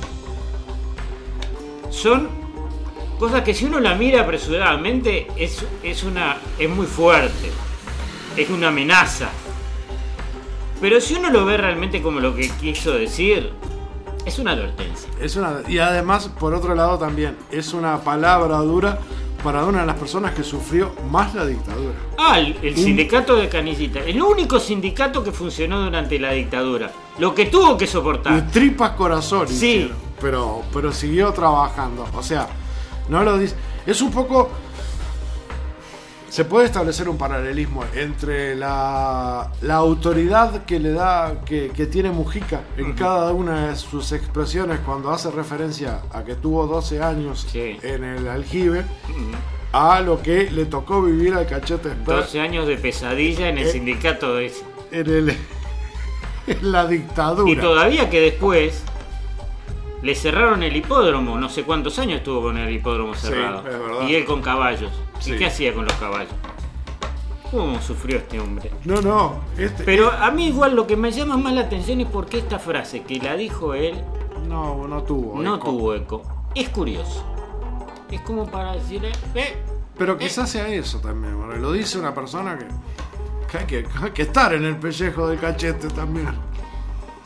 Son cosas que si uno la mira apresuradamente es muy fuerte, es una amenaza. Pero si uno lo ve realmente como lo que quiso decir, es una advertencia. Y además, por otro lado también, es una palabra dura para una de las personas que sufrió más la dictadura. El sindicato de Canillita, el único sindicato que funcionó durante la dictadura, lo que tuvo que soportar. De tripas corazón, sí. Pero siguió trabajando. O sea, no lo dice. Es un poco... Se puede establecer un paralelismo entre la autoridad que le da, que tiene Mujica en cada una de sus expresiones cuando hace referencia a que tuvo 12 años en el aljibe, a lo que le tocó vivir al Cachete Esper. 12 años de pesadilla en el sindicato de ese. En la dictadura. Y todavía que después le cerraron el hipódromo, no sé cuántos años estuvo con el hipódromo cerrado. Sí, es verdad. Y él con caballos. ¿Y qué hacía con los caballos? ¿Cómo sufrió este hombre? No. Pero a mí igual lo que me llama más la atención es porque esta frase que la dijo él no tuvo eco. Es curioso. Es como para decirle... Pero quizás sea eso también, porque lo dice una persona que hay que estar en el pellejo del Cachete también.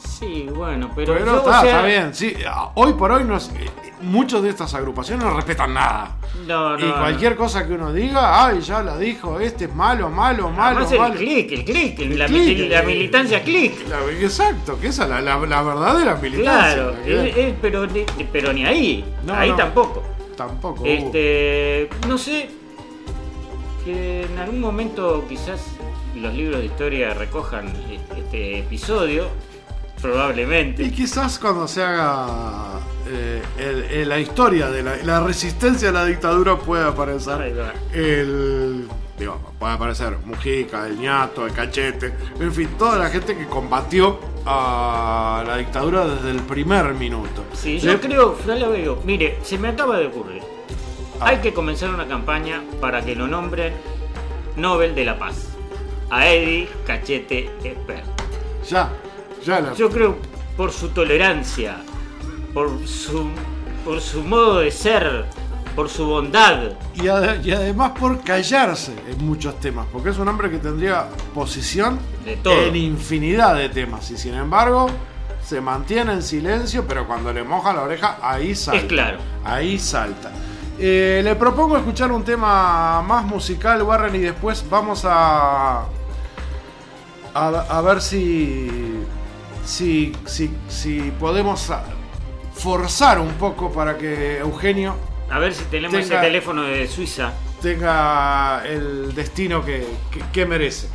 Sí, bueno, pero Pero yo, está bien. Sí, hoy por hoy muchos de estas agrupaciones no respetan nada. No, Y cualquier cosa que uno diga, ay, ya la dijo, este es malo. Además el click, la militancia click. Exacto, que esa es la verdadera militancia. Claro, pero ni ahí. No. Tampoco. Tampoco. No sé, que en algún momento quizás los libros de historia recojan este episodio, probablemente. Y quizás cuando se haga la historia de la resistencia a la dictadura pueda aparecer puede aparecer Mujica, el Ñato, el Cachete, en fin, toda la gente que combatió a la dictadura desde el primer minuto. Sí, yo creo, ya lo veo. Mire, se me acaba de ocurrir. Hay que comenzar una campaña para que lo nombren Nobel de la Paz a Eddie Cachete Espert. Yo creo por su tolerancia, por su modo de ser, por su bondad. Y además por callarse en muchos temas, porque es un hombre que tendría posición de todo, en infinidad de temas, y sin embargo se mantiene en silencio, pero cuando le moja la oreja, ahí salta. Es claro. Ahí salta. Le propongo escuchar un tema más musical, Warren, y después vamos a ver si podemos forzar un poco para que Eugenio, a ver si tenemos ese teléfono de Suiza, tenga el destino que merece.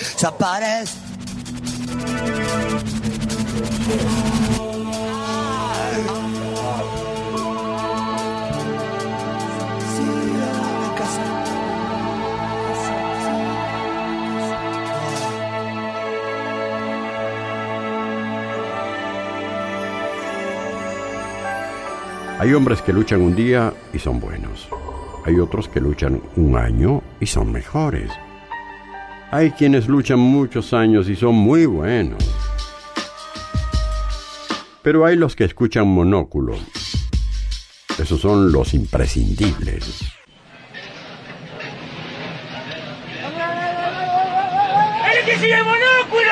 Zapares. Hay hombres que luchan un día y son buenos. Hay otros que luchan un año y son mejores. Hay quienes luchan muchos años y son muy buenos. Pero hay los que escuchan Monóculo. Esos son los imprescindibles. ¡El que sigue Monóculo!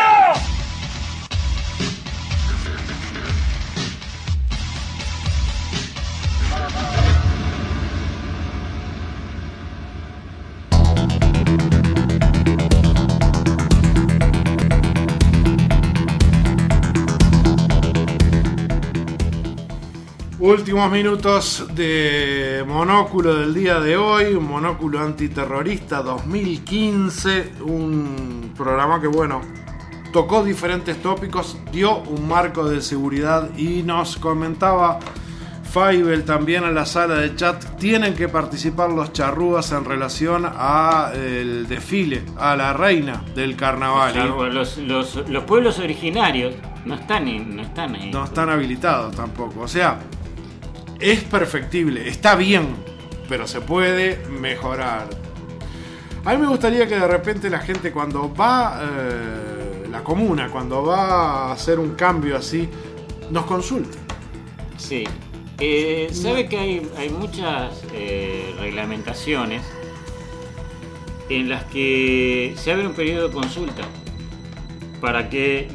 Últimos minutos de Monóculo del día de hoy, un Monóculo Antiterrorista 2015, un programa que, bueno, tocó diferentes tópicos, dio un marco de seguridad y nos comentaba Faibel también en la sala de chat, tienen que participar los charrúas en relación a el desfile, a la reina del carnaval. Los pueblos originarios no están ahí. No están habilitados tampoco, o sea... Es perfectible, está bien, pero se puede mejorar. A mí me gustaría que de repente la gente cuando va, la comuna, cuando va a hacer un cambio así, nos consulte. Sí. Sabe que hay muchas reglamentaciones en las que se abre un periodo de consulta para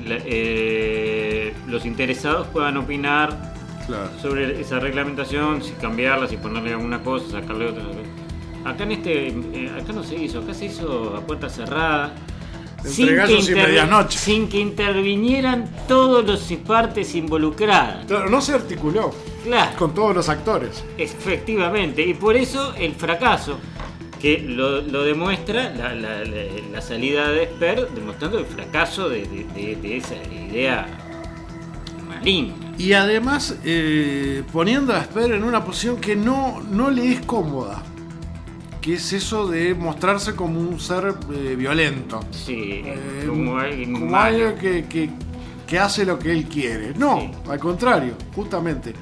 que los interesados puedan opinar. Claro. Sobre esa reglamentación, si cambiarla, si ponerle alguna cosa, sacarle otra. Acá acá no se hizo, acá se hizo a puerta cerrada, entre gallos y medianoche, sin que intervinieran todos los partes involucradas. Claro, no se articuló. Claro. Con todos los actores. Efectivamente, y por eso el fracaso que lo demuestra la salida de Esper, demostrando el fracaso de esa idea maligna. Y además poniendo a Esper en una posición que no le es cómoda, que es eso de mostrarse como un ser violento. Sí, como alguien que hace lo que él quiere. No, sí. Al contrario, justamente.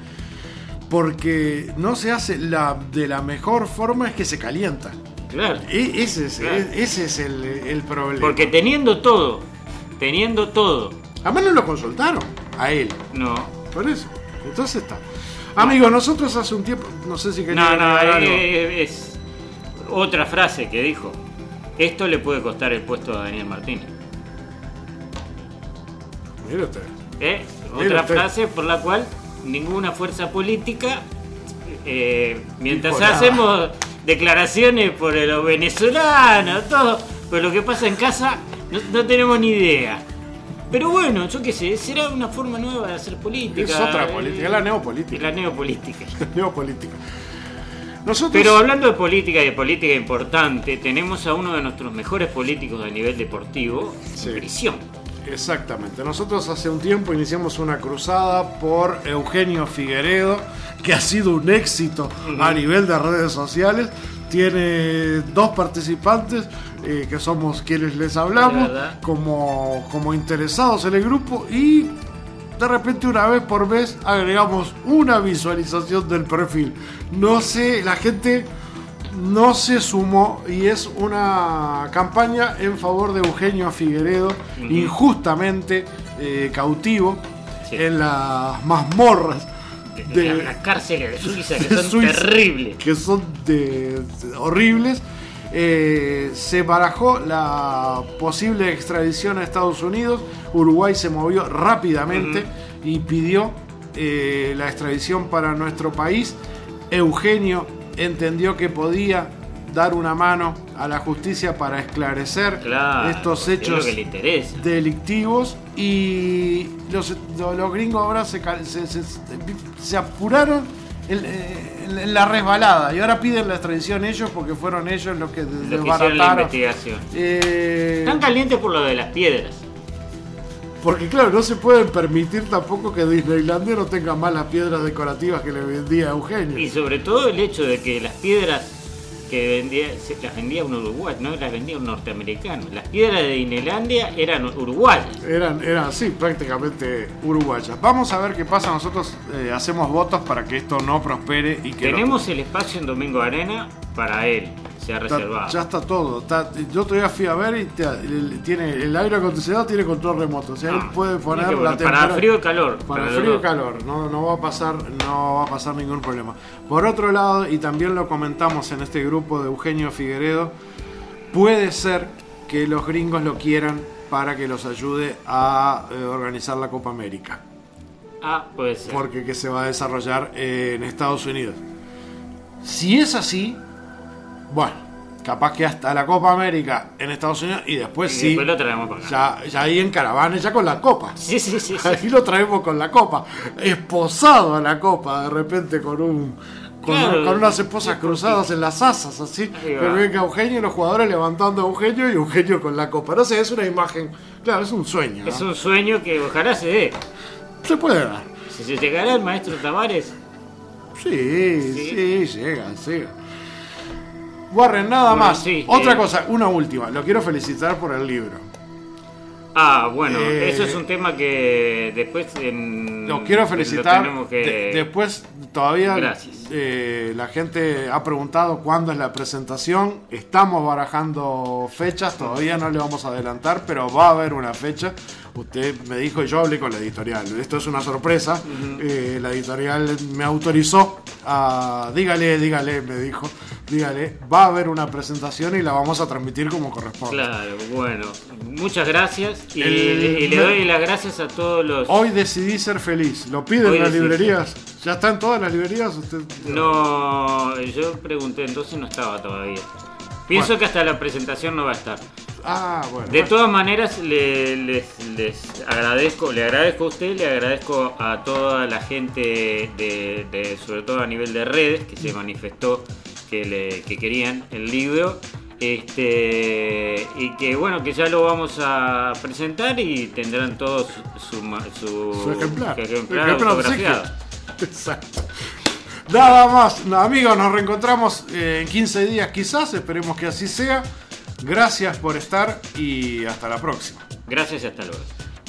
Porque no se hace de la mejor forma, es que se calienta. Claro. Ese es el problema. Porque teniendo todo. Además no lo consultaron a él. No. Por eso. Entonces está. Amigos, nosotros hace un tiempo, no sé si querían agregar algo. Es otra frase que dijo. Esto le puede costar el puesto a Daniel Martínez. Mire usted. Otra frase por la cual ninguna fuerza política, mientras hacemos declaraciones por los venezolanos, todo, pero lo que pasa en casa no tenemos ni idea. Pero bueno, yo qué sé, será una forma nueva de hacer política. Es otra política, es la neopolítica. La neopolítica. Neopolítica. Pero hablando de política y de política importante, tenemos a uno de nuestros mejores políticos a nivel deportivo en prisión. Exactamente. Nosotros hace un tiempo iniciamos una cruzada por Eugenio Figueredo, que ha sido un éxito a nivel de redes sociales. Tiene 2 participantes que somos quienes les hablamos como interesados en el grupo, y de repente una vez por mes agregamos una visualización del perfil. No sé, la gente no se sumó y es una campaña en favor de Eugenio Figueredo, injustamente cautivo en las mazmorras de las cárceles de Suiza, que son terribles. Que son horribles. Se barajó la posible extradición a Estados Unidos. Uruguay se movió rápidamente y pidió la extradición para nuestro país. Eugenio entendió que podía dar una mano a la justicia para esclarecer estos hechos delictivos, y los gringos ahora se apuraron en en la resbalada. Y ahora piden la extradición ellos porque fueron ellos los que hicieron la desbarataron. investigación. Están calientes por lo de las piedras. Porque claro, no se pueden permitir tampoco que Disneylandia no tenga más las piedras decorativas que le vendía a Eugenio. Y sobre todo el hecho de que las piedras que las vendía un uruguayo, no las vendía un norteamericano. Las piedras de Disneylandia eran uruguayas. Eran sí, prácticamente uruguayas. Vamos a ver qué pasa. Nosotros hacemos votos para que esto no prospere y que tenemos el espacio en Domingo Arena para él. Se ha reservado. Ya está todo. Yo todavía fui a ver y tiene el aire acondicionado, tiene control remoto. O sea, él puede poner la temperatura. Para frío y calor. Para frío y calor. No va a pasar ningún problema. Por otro lado, y también lo comentamos en este grupo de Eugenio Figueredo, puede ser que los gringos lo quieran para que los ayude a organizar la Copa América. Puede ser. Porque que se va a desarrollar en Estados Unidos. Si es así, bueno, capaz que hasta la Copa América en Estados Unidos y después después lo traemos para acá. Ya ahí en caravana, ya con la Copa. Sí. Ahí lo traemos con la Copa. Esposado a la Copa, de repente con unas esposas cruzadas en las asas, así. Que venga Eugenio y los jugadores levantando a Eugenio y Eugenio con la Copa. No sé, es una imagen. Claro, es un sueño. Es un sueño que ojalá se dé. Se puede dar. Si se llegará el maestro Tavares. Sí, llega. Warren, nada más. Sí, otra cosa, una última. Lo quiero felicitar por el libro. Bueno, eso es un tema que después los quiero felicitar. Después todavía la gente ha preguntado cuándo es la presentación. Estamos barajando fechas, todavía no le vamos a adelantar, pero va a haber una fecha. Usted me dijo y yo hablé con la editorial. Esto es una sorpresa. La editorial me autorizó a... Dígale, me dijo. Dígale, va a haber una presentación y la vamos a transmitir como corresponde. Claro, bueno. Muchas gracias. Y le doy las gracias a todos los... Hoy decidí ser feliz. ¿Lo piden en las librerías? ¿Ya está en todas las librerías? ¿Usted? No, yo pregunté, entonces no estaba todavía. Pienso que hasta la presentación no va a estar. Bueno. De todas maneras, les agradezco, le agradezco a usted, le agradezco a toda la gente, sobre todo a nivel de redes, que se manifestó que querían el libro. Y que bueno, que ya lo vamos a presentar y tendrán todos su ejemplar autografiado. Exacto. Nada más, amigos, nos reencontramos en 15 días quizás, esperemos que así sea. Gracias por estar y hasta la próxima. Gracias y hasta luego.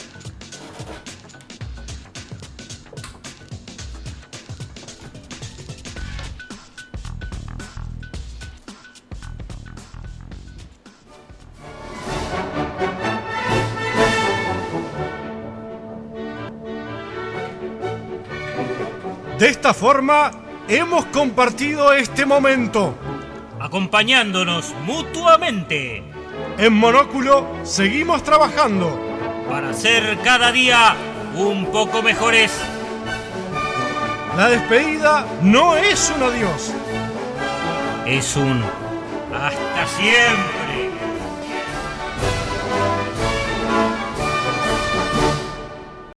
De esta forma, hemos compartido este momento, acompañándonos mutuamente. En Monóculo seguimos trabajando para ser cada día un poco mejores. La despedida no es un adiós, es un hasta siempre.